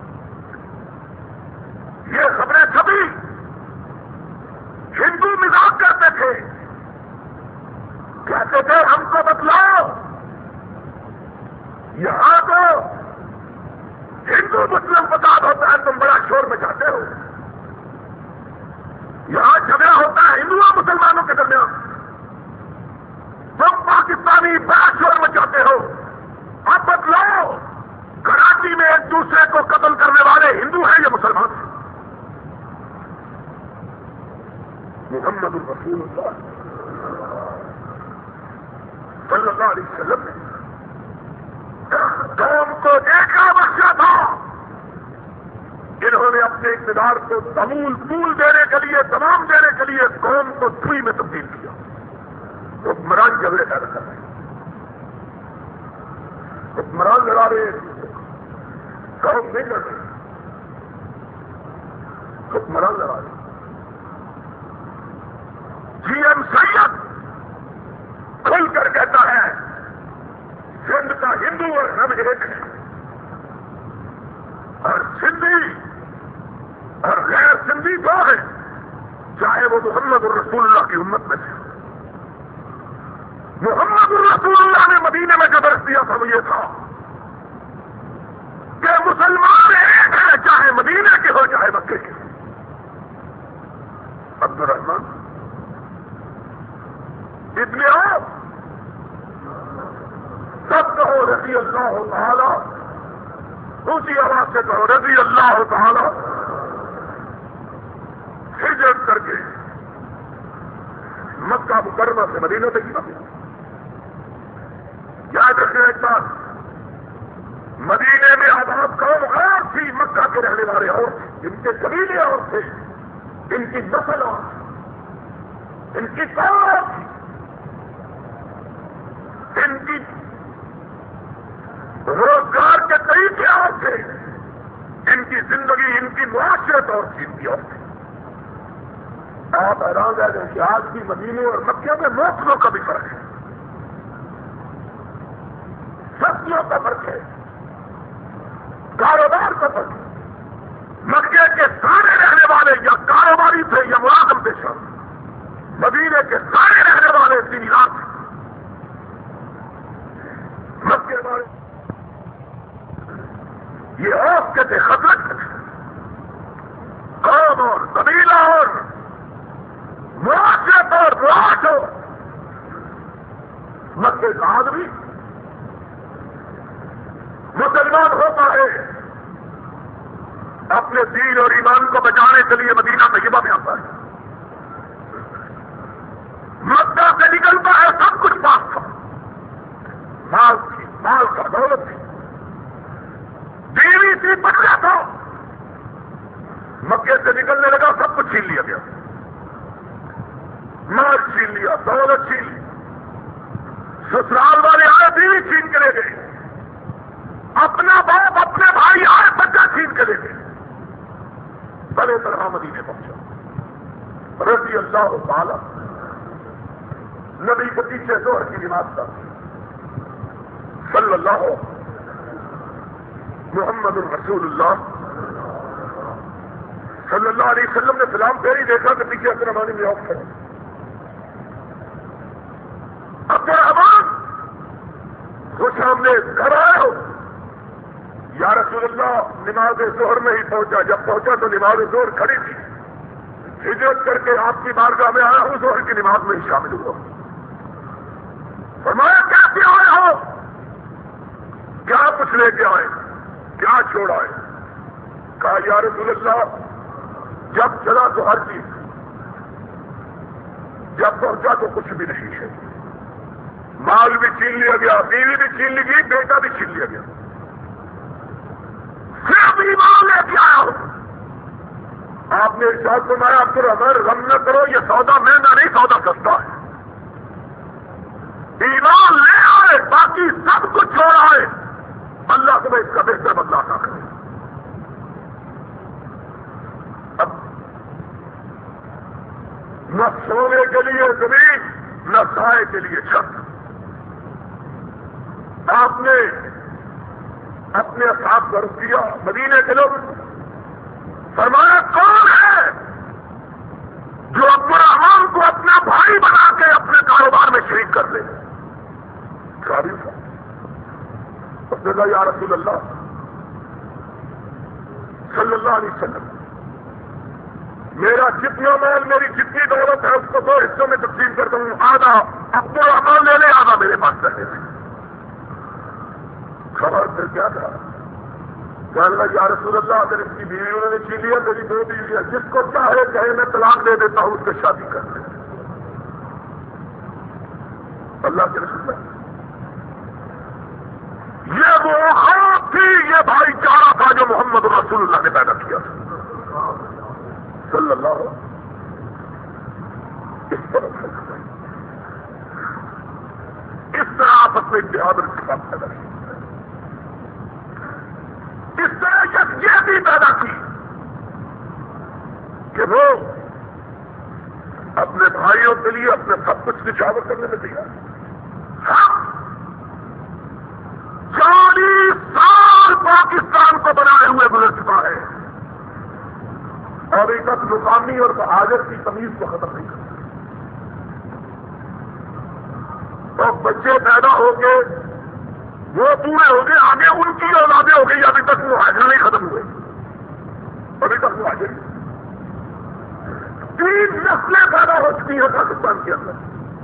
یہ خبریں چھپی، ہندو مذاق کرتے تھے، کہتے تھے ہم کو بتلاؤ یہاں تو ہندو مسلم فساد ہوتا ہے، تم بڑا شور مچاتے ہو، یہاں جھگڑا ہوتا ہے ہندوؤں مسلمانوں کے درمیان، تم پاکستانی بڑا شور مچاتے ہو، اب بتلاؤ کراچی میں ایک دوسرے کو قتل کرنے والے ہندو ہیں یا مسلمان ہیں؟ محمد الرسول اللہ صلی اللہ علیہ وسلم نے قوم کو دیکھا بخشا تھا، انہوں نے اپنے اقتدار کو تمول پول دینے کے لیے، تمام دینے کے لیے قوم کو سوئی میں تبدیل کیا، حکمران جھگڑے پیدا کر رہے ہیں، حکمران لڑا رہے ہیں، قوم نہیں لڑ رہی، حکمران لڑا رہے ہیں۔ جی ایم سید کھل کر کہتا ہے سندھ کا ہندو اور ہم ایک ہے، اور سندھی اور غیر سندھی دو ہیں، چاہے وہ محمد الرسول اللہ کی امت میں سے۔ محمد الرسول اللہ نے مدینے میں جو درس دیا تھا وہ یہ تھا کہ مسلمان ایک ہے، چاہے مدینے کے ہو چاہے مکے کے۔ عبد الرحمان ابن عوف سب کہو رضی اللہ تعالی، اونچی آواز سے کہو رضی اللہ تعالی، ہجرت کر کے مکہ مکرمہ سے مدینہ تک کی یاد رکھنا ایک بات، مدینے میں آباد قوم اور تھی، مکہ کے رہنے والے اور تھے، ان کے قبیلے اور تھے، ان کی نسل اور تھی، ان کی قوم اور تھی، ان کی روزگار کے طریقے اور تھے، ان کی زندگی، ان کی معاشرت اور تھی، ان کی اور تھی۔ آپ حیران رہ گئے کہ آج بھی مدینے اور مکہ میں موسموں کا بھی فرق ہے، سبزیوں کا فرق ہے، کاروبار کا فرق ہے۔ مکے کے سارے رہنے والے یا کاروباری تھے یا ملازم پیشہ، مدینے کے سارے رہنے والے زمیندار تھے۔ مکے والے یہ اوف کے تھے، خطرت تھے، قوم اور قبیلہ اور معاشرت اور رواج ہو۔ مکے کا آدمی مسلمان ہوتا ہے اپنے دین اور ایمان کو بچانے کے لیے مدینہ طیبہ میں آتا ہے، مکہ سے نکلتا ہے سب کچھ پاس تھا، مال تھی، مال کا دولت تھی، بیوی تھی، بچہ تھا، مکے سے نکلنے لگا سب کچھ چھین لیا گیا، مال چھین لیا، دولت چھین لی، سسرال والے آئے بیوی چھین کے لے گئے، اپنا باپ اپنے بھائی آئے بچہ چھین کے لے گئے، بڑے طرح مدینے پہنچا۔ رضی اللہ تعالی نبی کے پیچھے زہر کی نماز کا صلی اللہ محمد الرسول اللہ صلی اللہ علیہ وسلم نے سلام پھیری، دیکھا کہ پیچھے عبد الرحمان بن عوف ہے۔ عبد الرحمان خوش آمدید، گھر آئے ہو؟ یا رسول اللہ نماز ظہر میں ہی پہنچا، جب پہنچا تو نماز ظہر کھڑی تھی، ہجرت کر کے آپ کی بارگاہ میں آیا ہوں، ظہر کی نماز میں ہی شامل ہوا۔ فرمایا کیسے آئے ہو؟ کیا کچھ لے کے آئے، کیا چھوڑ آئے؟ کہا یا رسول اللہ جب چلا تو ہر چیز، جب پہنچا تو کچھ بھی نہیں ہے، مال بھی چھین لیا گیا، بیوی بھی چھین لی گئی، بیٹا بھی چھین لیا گیا، صرف ایمان لے کے آیا ہوں۔ آپ نے ارشاد فرمایا عبد الرحمان غم نہ کرو، یہ سودا مہنگا نہیں، سودا سستا ہے، ایمان لے آئے، باقی سب کچھ چھوڑ آئے، اللہ تمہیں اس کا بہتر بدلہ عطا کرے۔ اب نہ سونے کے لیے زمین، نہ سائے کے لیے چھت۔ آپ نے اپنے اصحاب کا رخ کیا، مدینے کے لوگ، فرمایا کون ہے جو عبد الرحمان کو اپنا بھائی بنا کے اپنے کاروبار میں شریک کر لے؟ قابل تھا، اس نے کہا یا رسول اللہ صلی اللہ علیہ وسلم میرا جتنا مال، میری جتنی دولت ہے اس کو دو حصوں میں تقسیم کرتا ہوں، آدھا عبد الرحمان لے لے، آدھا میرے پاس رہنے سے۔ خبر پھر کیا تھا؟ کہنے لگا یا رسول اللہ اگر اس کی بیویوں نے چھین لیا، میری دو بیویاں، جس کو چاہے کہے میں طلاق دے دیتا ہوں، اس سے شادی کر لے۔ اللہ کے رسول اللہ یہ وہ خوف تھی، یہ بھائی چارہ تھا جو محمد رسول اللہ نے پیدا کیا تھا صلی اللہ علیہ وسلم۔ اس طرح اس طرح آپس میں اتحاد اور اتفاق پیدا کیا، اس طرح یکجہتی پیدا کی کہ وہ اپنے بھائیوں کے لیے اپنے سب کچھ نچھاور کرنے میں تیار۔ ہم چالیس سال پاکستان کو بنائے ہوئے گزر چکا ہے اور ایک مقامی اور مہاجر کی تمیز کو ختم نہیں کرتا۔ اور بچے پیدا ہو کے وہ پورے ہو گئے، آگے ان کی اولادیں ہو گئی، ابھی تک مہاجر نہیں ختم ہوئے، ابھی تک مہاجر تین نسلیں پیدا ہو چکی ہیں پاکستان کے اندر۔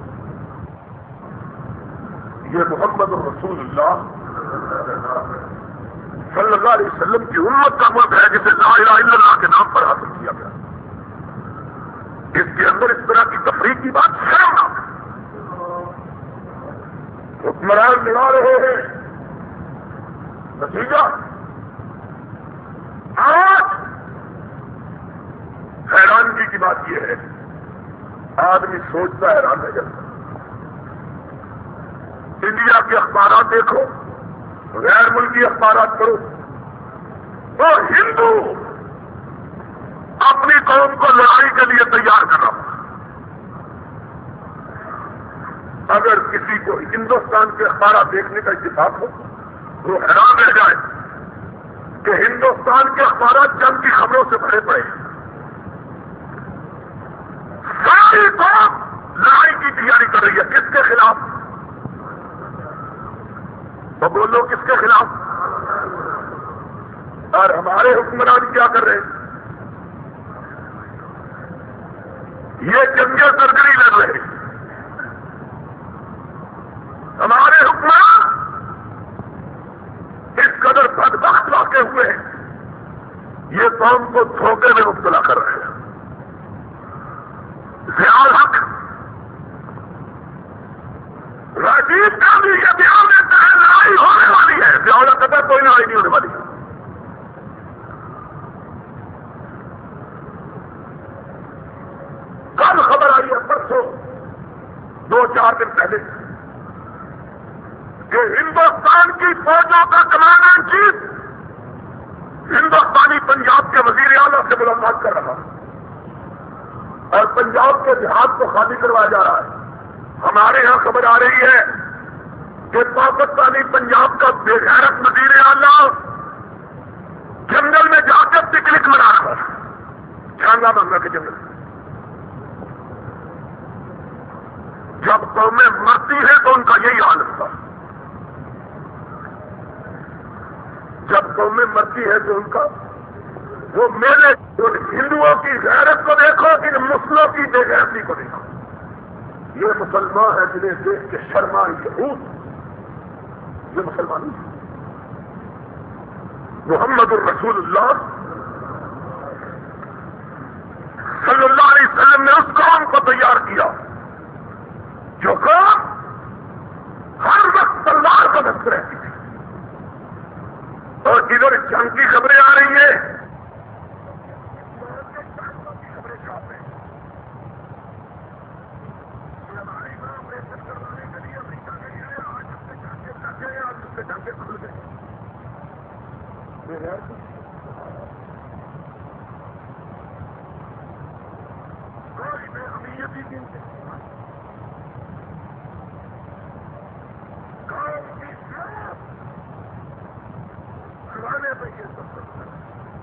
یہ محمد رسول اللہ صلی اللہ علیہ وسلم کی امت کا ملک ہے جسے لا الہ الا اللہ کے نام پر حاصل کیا گیا۔ اس کے اندر اس طرح کی تفریح کی بات شرمناک ہے۔ حکمران لڑا رہے ہیں، نتیجہ آج حیرانگی کی بات یہ ہے، آدمی سوچتا ہے حیران رہ جاتا۔ انڈیا کے اخبارات دیکھو، غیر ملکی اخبارات پڑھو، تو ہندو اپنی قوم کو لڑائی کے لیے تیار کر رہا ہوں۔ اگر کسی کو ہندوستان کے اخبارات دیکھنے کا اتفاق ہو وہ حیران رہ جائے کہ ہندوستان کے اخبارات جنگ کی خبروں سے بھرے پڑے ہیں۔ ساری قوم لڑائی کی تیاری کر رہی ہے، کس کے خلاف؟ تو بولو کس کے خلاف؟ اور ہمارے حکمران کیا کر رہے ہیں؟ یہ جنگیں سرگری لڑ رہے ہیں۔ ہمارے حکمران اس قدر بدبخت واقع ہوئے ہیں، یہ قوم کو دھوکے میں مبتلا کر رہے ہیں۔ ضیاء الحق راجیو گاندھی یہ بیان دیتا ہے لڑائی ہونے والی ہے، ضیاء الحق کہتا ہے کوئی لڑائی نہیں ہونے والی۔ کل خبر آئی ہے پرسوں دو چار دن پہلے کہ ہندوستان کی فوجوں کا کمانڈر ان چیف ہندوستانی پنجاب کے وزیر اعلیٰ سے ملاقات کر رہا اور پنجاب کے دیہات کو خالی کروایا جا رہا ہے۔ ہمارے یہاں خبر آ رہی ہے کہ پاکستانی پنجاب کا بے غیرت وزیر اعلیٰ جنگل میں جا کر پکنک منا رہا ہے، چھانگا مانگا کے جنگل۔ جب قومیں مرتی ہیں تو ان کا یہی حال ہوتا ہے، جب قومیں مرتی ہے تو ان کا وہ میلے، ہندوؤں کی غیرت کو دیکھو کہ مسلموں کی بے غیرتی کو دیکھو۔ یہ مسلمان ہے جنہیں دیکھ کے شرما یہود، یہ مسلمان نہیں۔ محمد الرسول اللہ صلی اللہ علیہ وسلم نے اس قوم کو تیار کیا جو قوم ہر وقت تلوار کو دست رہتی تھی، اور ادھر جنگ کی خبریں آ رہی ہیں، خبریں چھاپ رہے ہیں۔ آپریشن کروانے کے لیے امریکہ کے لیے آج اس سے جنگیں لگے ہیں، آج اس سے جنگیں بدل گئے۔ کوئی میں امیت ہی دن سے قوم کی شرف کھلانے پہ یہ سب کرتا ہے۔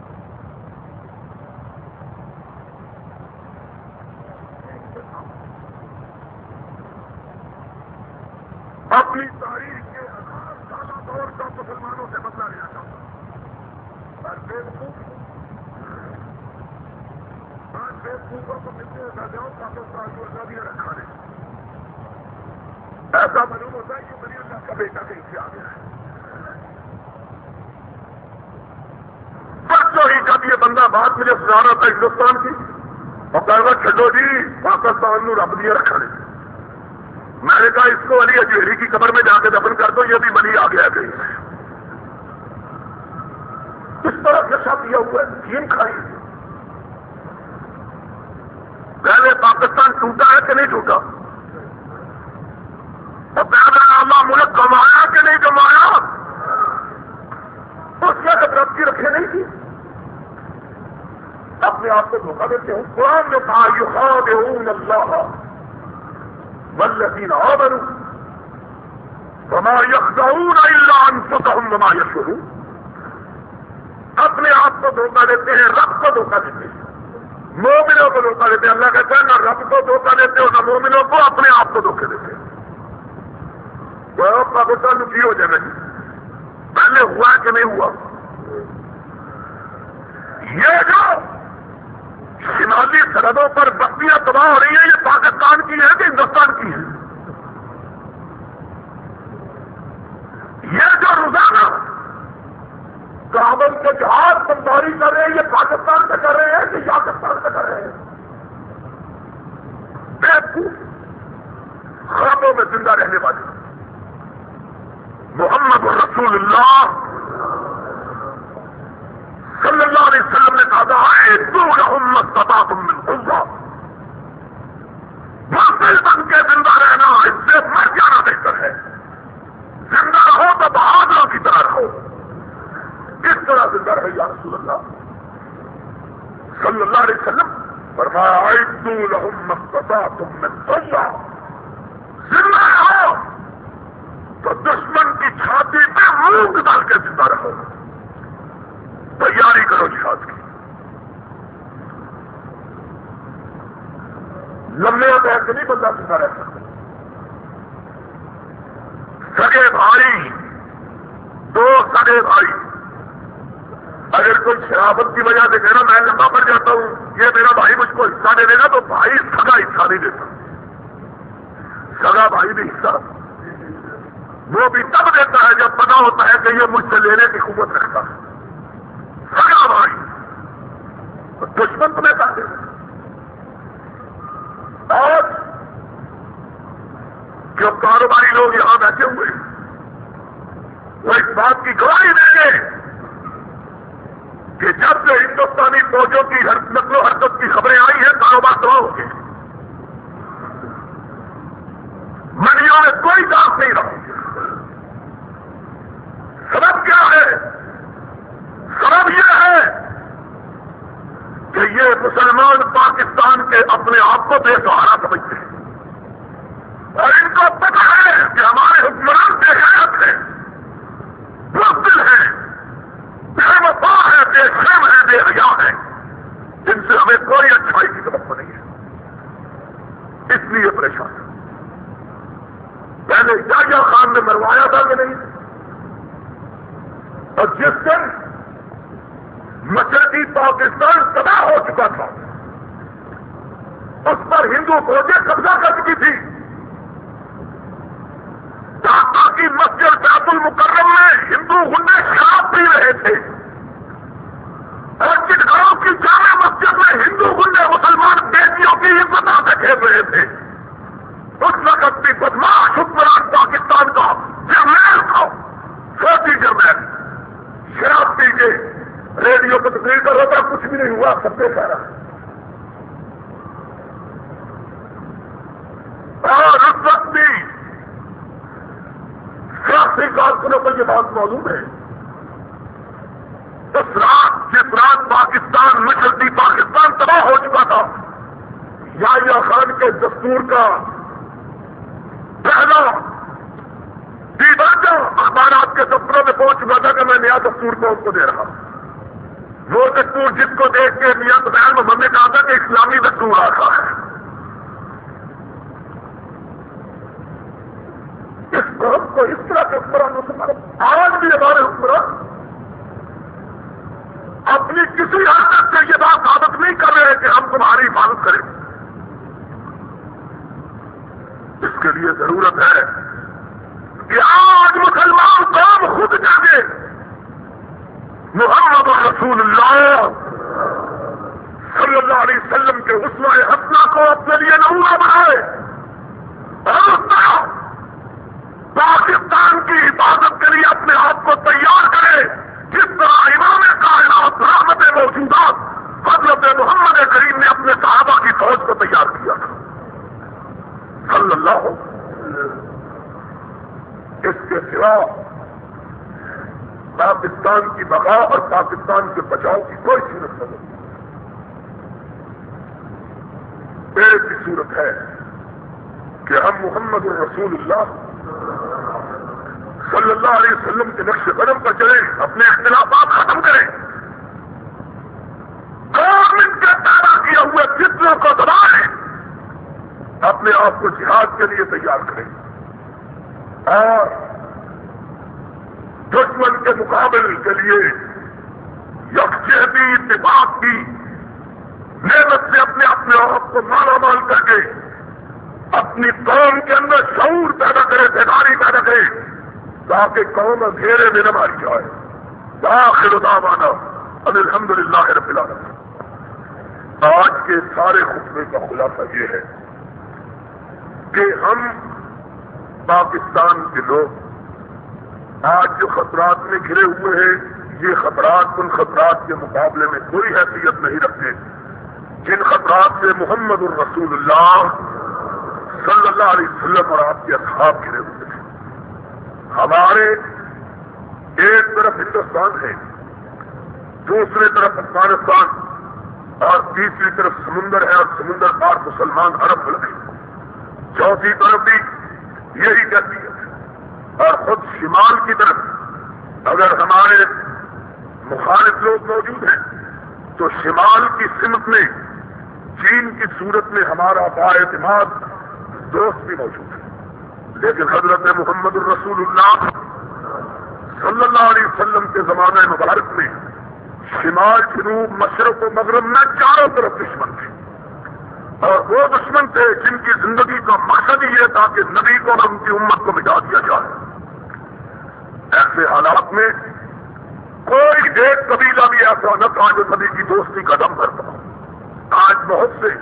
اپنی تاریخ کے ہزار سالہ دور کا مسلمانوں سے بدلا لیا چاہتا ہوں۔ اور بیوقوف آج بیوقوفوں کو ملتے ہیں جاؤ پاکستان کو آزادی رکھا دیں، ایسا معلوم ہوتا ہے کہ بنی اللہ کا بیٹا کہیں سے آ گیا ہے۔ بچوں ہی جب یہ بندہ بات مجھے سنا رہا تھا ہندوستان کی، اور کہا چھڈو جی پاکستان نو رب دیا رکھا دیں، میں نے کہا اس کو علی اجہری کی قبر میں جا کے دفن کر دو، یہ بھی بلی آ گیا کہیں سے۔ کس طرح نشہ کیا ہوا ہے، جین کھائی۔ پہلے پاکستان ٹوٹا ہے کہ نہیں ٹوٹا؟ اور پہلا نامہ ملک کمایا کہ نہیں کمایا؟ اس وقت رب کی رکھے نہیں تھی، اپنے آپ کو دھوکہ دیتے ہوں۔ قرآن نے کہا یخادعون اللہ والذین آمنوا وما یخدعون الا انفسهم وما یشعرون۔ اپنے آپ کو دھوکہ دیتے ہیں، رب کو دھوکہ دیتے ہیں، مومنوں کو دھوکہ دیتے ہیں۔ اللہ کہتا ہے نہ رب کو دھوکہ دیتے ہو نہ مومنوں کو، اپنے آپ کو دھوکے دیتے ہیں۔ تو پاکستان کی ہو جائے گی، پہلے ہوا کہ نہیں ہوا؟ یہ جو شمالی سرحدوں پر بستیاں تباہ ہو رہی ہیں، یہ پاکستان کی ہے کہ ہندوستان کی ہے؟ یہ جو روزانہ کابل کے جہاز بمباری کر رہے ہیں، یہ پاکستان سے کر رہے ہیں کہ پاکستان سے کر رہے ہیں؟ استطعتم من قوة، دل بن کے زندہ رہنا اس سے مر جانا بہتر ہے. زندہ رہو تو بہادروں کی طرح رہو. کس طرح زندہ رہے یا رسول اللہ صلی اللہ علیہ وسلم؟ فرمایا اعدوا لهم ما استطعتم من قوة. زندہ رہو تو دشمن کی چھاتی پہ مونگ ڈال کے زندہ رہو. تیاری کرو جہاد کی. لمبے پیر سے نہیں بندہ زندہ رہ سکتا. سگے بھائی، دو سگے بھائی، اگر کوئی شرافت کی وجہ سے کہنا میں لمبا پڑ جاتا ہوں، یہ میرا بھائی مجھ کو حصہ دے دے گا، تو بھائی سگا حصہ نہیں دیتا. سگا بھائی بھی حصہ وہ بھی تب دیتا ہے جب پتا ہوتا ہے کہ یہ مجھ سے لینے کی قوت رکھتا ہے. سگا بھائی دشمن تمہیں کہا دے. اور جو کاروباری لوگ یہاں بیٹھے ہوئے وہ اس بات کی گواہی دیں گے کہ جب سے ہندوستانی فوجوں کی نقل و حرکت کی خبریں آئی ہیں کاروبار تباہ ہو گئے. منڈیوں میں کوئی داغ نہیں رہا. سبب کیا ہے؟ سبب یہ ہے کہ یہ مسلمان پاکستان کے اپنے آپ کو بے سہارا سمجھتے ہیں اور ان کو پتا ہے کہ ہمارے حکمران بے غیرت ہیں، بزدل ہیں، بے وفا ہے، بے شرم ہے، بے حیا ہے، جن سے ہمیں کوئی اچھائی کی توقع نہیں ہے. اس لیے پریشان ہے. پہلے یحییٰ خان نے مروایا تھا کہ نہیں؟ اور جس دن مشرقی پاکستان تباہ ہو چکا تھا اس پر ہندو فوجیں قبضہ کر چکی تھی. ڈھاکہ کی مسجد بیت المکرم میں ہندو غنڈے شراب پی رہے تھے اور چٹگاؤں کی جامع مسجد میں ہندو غنڈے مسلمان بیٹیوں کی عزت سے کھیل رہے تھے. اس وقت بھی بدماش حکمران پاکستان کا جرنیل تھا، فوجی جرنیل، شراب پی کے ریڈیو کو تقریر کر رہا تھا. کچھ بھی نہیں ہوا، سب سے سارا. اور اس وقت بھی سیاسی کارکنوں کو یہ بات معلوم ہے. اس رات جس رات پاکستان مشرقی پاکستان تباہ ہو چکا تھا، یحییٰ خان کے دستور کا پہلا دیوانہ اخبارات کے دفتروں میں پہنچ چکا تھا کہ میں نیا دستور کو ان کو دے رہا ہوں. وہ دستور جس کو دیکھ کے میاں طویل محمد نے کہا تھا کہ اسلامی دستور آتا ہے. اس قوم کو اس طرح کے حکمرانوں سے مارا. آج بھی ہمارے حکمران اپنی کسی حرکت سے یہ بات ثابت نہیں کر رہے کہ ہم تمہاری حفاظت کریں. اس کے لیے ضرورت ہے کہ آج مسلمان قوم خود جاگے. محمد رسول اللہ صلی اللہ علیہ وسلم کے اسوہ حسنہ کو اپنے لیے نمونہ بنائے اور اس طرح پاکستان کی حفاظت کے لیے اپنے آپ کو تیار کرے جس طرح امام کائنات رحمت موجودات حضرت محمد کریم نے اپنے صحابہ کی فوج کو تیار کیا تھا صلی اللہ علیہ وسلم. اس کے سوا پاکستان کی بقا اور پاکستان کے بچاؤ کی کوئی صورت نہیں. ایک ہی صورت ہے کہ ہم محمد الرسول اللہ صلی اللہ علیہ وسلم کے نقش قدم پر چلیں، اپنے اختلافات ختم کریں، گورنمنٹ کے پیدا کیے ہوئے فتنوں کو دبائیں، اپنے آپ کو جہاد کے لیے تیار کریں اور دشمن کے مقابل کے لیے یکجہتی اتفاق کی محنت سے اپنے اپنے آپ کو مالا مال کر کے اپنی قوم کے اندر شعور پیدا کرے، بیداری پیدا کرے تاکہ قوم اندھیرے میں نہ ماری جائے. آخر دعوانا ان الحمد للہ رب العالمین. آج کے سارے خطبے کا خلاصہ یہ ہے کہ ہم پاکستان کے لوگ آج جو خطرات میں گھرے ہوئے ہیں، یہ خطرات ان خطرات کے مقابلے میں کوئی حیثیت نہیں رکھتے جن خطرات سے محمد الرسول اللہ صلی اللہ علیہ وسلم اور آپ کے اصحاب گرے ہوئے تھے. ہمارے ایک طرف ہندوستان ہے، دوسری طرف افغانستان، اور تیسری طرف سمندر ہے اور سمندر پار مسلمان عرب ملک ہے. چوتھی طرف بھی یہی کیفیت ہے. اور خود شمال کی طرف اگر ہمارے مخالف لوگ موجود ہیں تو شمال کی سمت میں چین کی صورت میں ہمارا بااعتماد دوست بھی موجود ہے. لیکن حضرت محمد الرسول اللہ صلی اللہ علیہ وسلم کے زمانہ مبارک میں شمال جنوب مشرق و مغرب میں چاروں طرف دشمن تھے، اور وہ دشمن تھے جن کی زندگی کا مقصد ہی یہ تھا کہ نبی کو اور ان کی امت کو مٹا دیا جائے. ایسے حالات میں کوئی ایک قبیلہ بھی ایسا نہ تھا جو نبی کی دوستی کا دم کرتا. آج بہت سے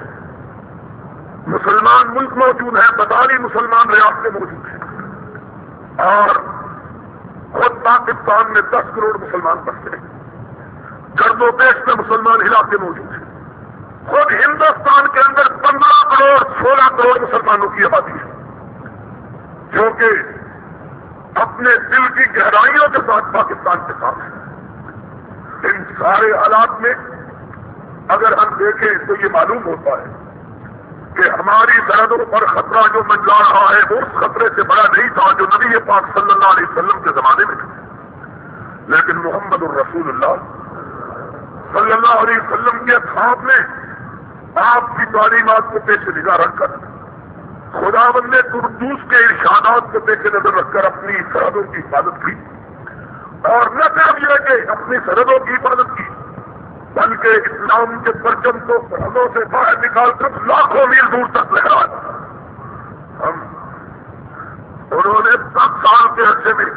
مسلمان ملک موجود ہیں، بدالی مسلمان ریاستیں موجود ہیں، اور خود پاکستان میں دس کروڑ مسلمان بستے ہیں. گرد و پیش میں مسلمان علاقے موجود ہیں. خود ہندوستان کے اندر پندرہ کروڑ سولہ کروڑ مسلمانوں کی آبادی ہے، جو کہ اپنے دل کی گہرائیوں کے ساتھ پاکستان کے ساتھ ہے. ان سارے حالات میں اگر ہم دیکھیں تو یہ معلوم ہوتا ہے کہ ہماری سرحدوں پر خطرہ جو منڈلا رہا ہے وہ اس خطرے سے بڑا نہیں تھا جو نبی پاک صلی اللہ علیہ وسلم کے زمانے میں تھا. لیکن محمد الرسول اللہ صلی اللہ علیہ وسلم کے اصحاب نے آپ کی تعلیمات کو پیش نگاہ رکھ کر خداوند نے قدوس کے ارشادات کو پیش نظر رکھ کر اپنی سرحدوں کی حفاظت کی. اور نہ صرف یہ کہ اپنی سرحدوں کی حفاظت کی بلکہ اسلام کے پرچم کو سرحدوں سے باہر نکال کر لاکھوں میل دور تک لہرایا. ہم انہوں نے دس سال کے عرصے میں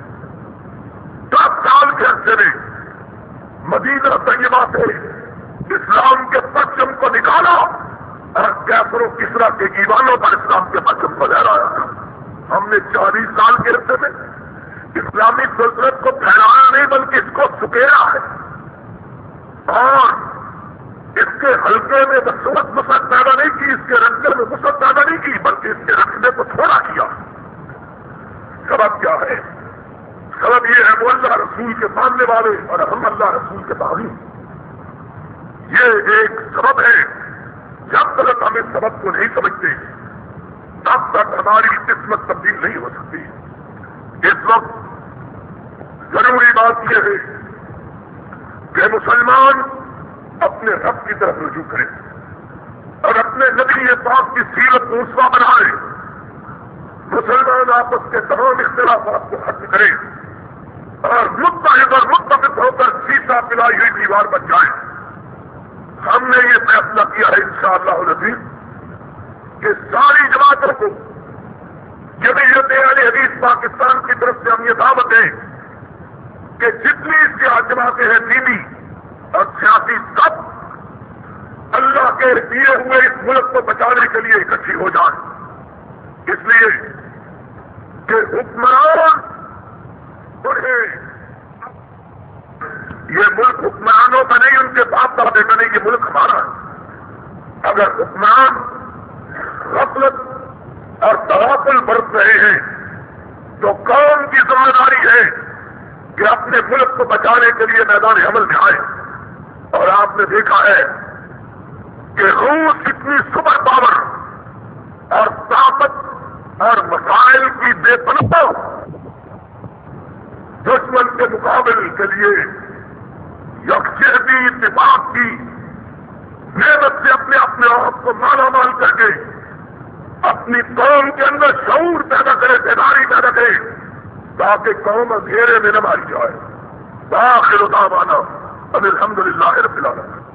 دس سال کے عرصے میں مدینہ طیبہ سے اسلام کے پرچم کو نکالا اور کیسر و کسرا کے ایوانوں پر اسلام کے پرچم کو لہرایا. ہم نے چالیس سال کے عرصے میں اسلامی سلطنت کو پھیلایا نہیں بلکہ اس کو سکیرا ہے، اور اس کے حلقے میں بسوت مسد پیدا نہیں کی، اس کے رنگے میں مسد پیدا نہیں کی، بلکہ اس کے رکھنے کو تھوڑا کیا. سبب کیا ہے؟ سبب یہ ہے وہ اللہ رسول کے ماننے والے اور ہم اللہ رسول کے باغی. یہ ایک سبب ہے. جب تک ہم اس سبب کو نہیں سمجھتے تب تک ہماری قسمت تبدیل نہیں ہو سکتی. اس وقت ضروری بات یہ ہے کہ مسلمان اپنے رب کی طرف رجوع کرے اور اپنے نبی پاک کی سیرت کو اسوہ بنائے. مسلمان آپس کے تمام اختلافات کو ختم کرے اور متحد اور متفق ہو کر سیسا پلائی ہوئی دیوار بن جائے. ہم نے یہ فیصلہ کیا ہے انشاءاللہ العزیز کہ ساری جماعتوں کو جمعیت اہل حدیث پاکستان کی طرف سے ہم یہ دعوت دیں کہ جتنی جماعتیں ہیں دینی اور سیاسی سب اللہ کے دیے ہوئے اس ملک کو بچانے کے لیے اکٹھی ہو جائیں. اس لیے کہ حکمران انہیں یہ ملک حکمرانوں کا نہیں، ان کے باپ دادے کا نہیں، یہ ملک ہمارا ہے. اگر حکمران غفلت اور تغافل برت رہے ہیں تو قوم کی ذمہ داری ہے کہ اپنے ملک کو بچانے کے لیے میدان عمل میں آئے. اور آپ نے دیکھا ہے کہ روس اتنی سپر پاور اور طاقت اور مسائل کی بے پناہ دشمن کے مقابل کے لیے یکجہتی اتفاق کی محنت سے اپنے اپنے آپ کو مالا مال کر کے اپنی قوم کے اندر شعور پیدا کرے، بیداری پیدا کرے تاکہ قوم اندھیرے میں نہ ماری جائے. آخر دعوانا ان الحمد للہ رب العالمین.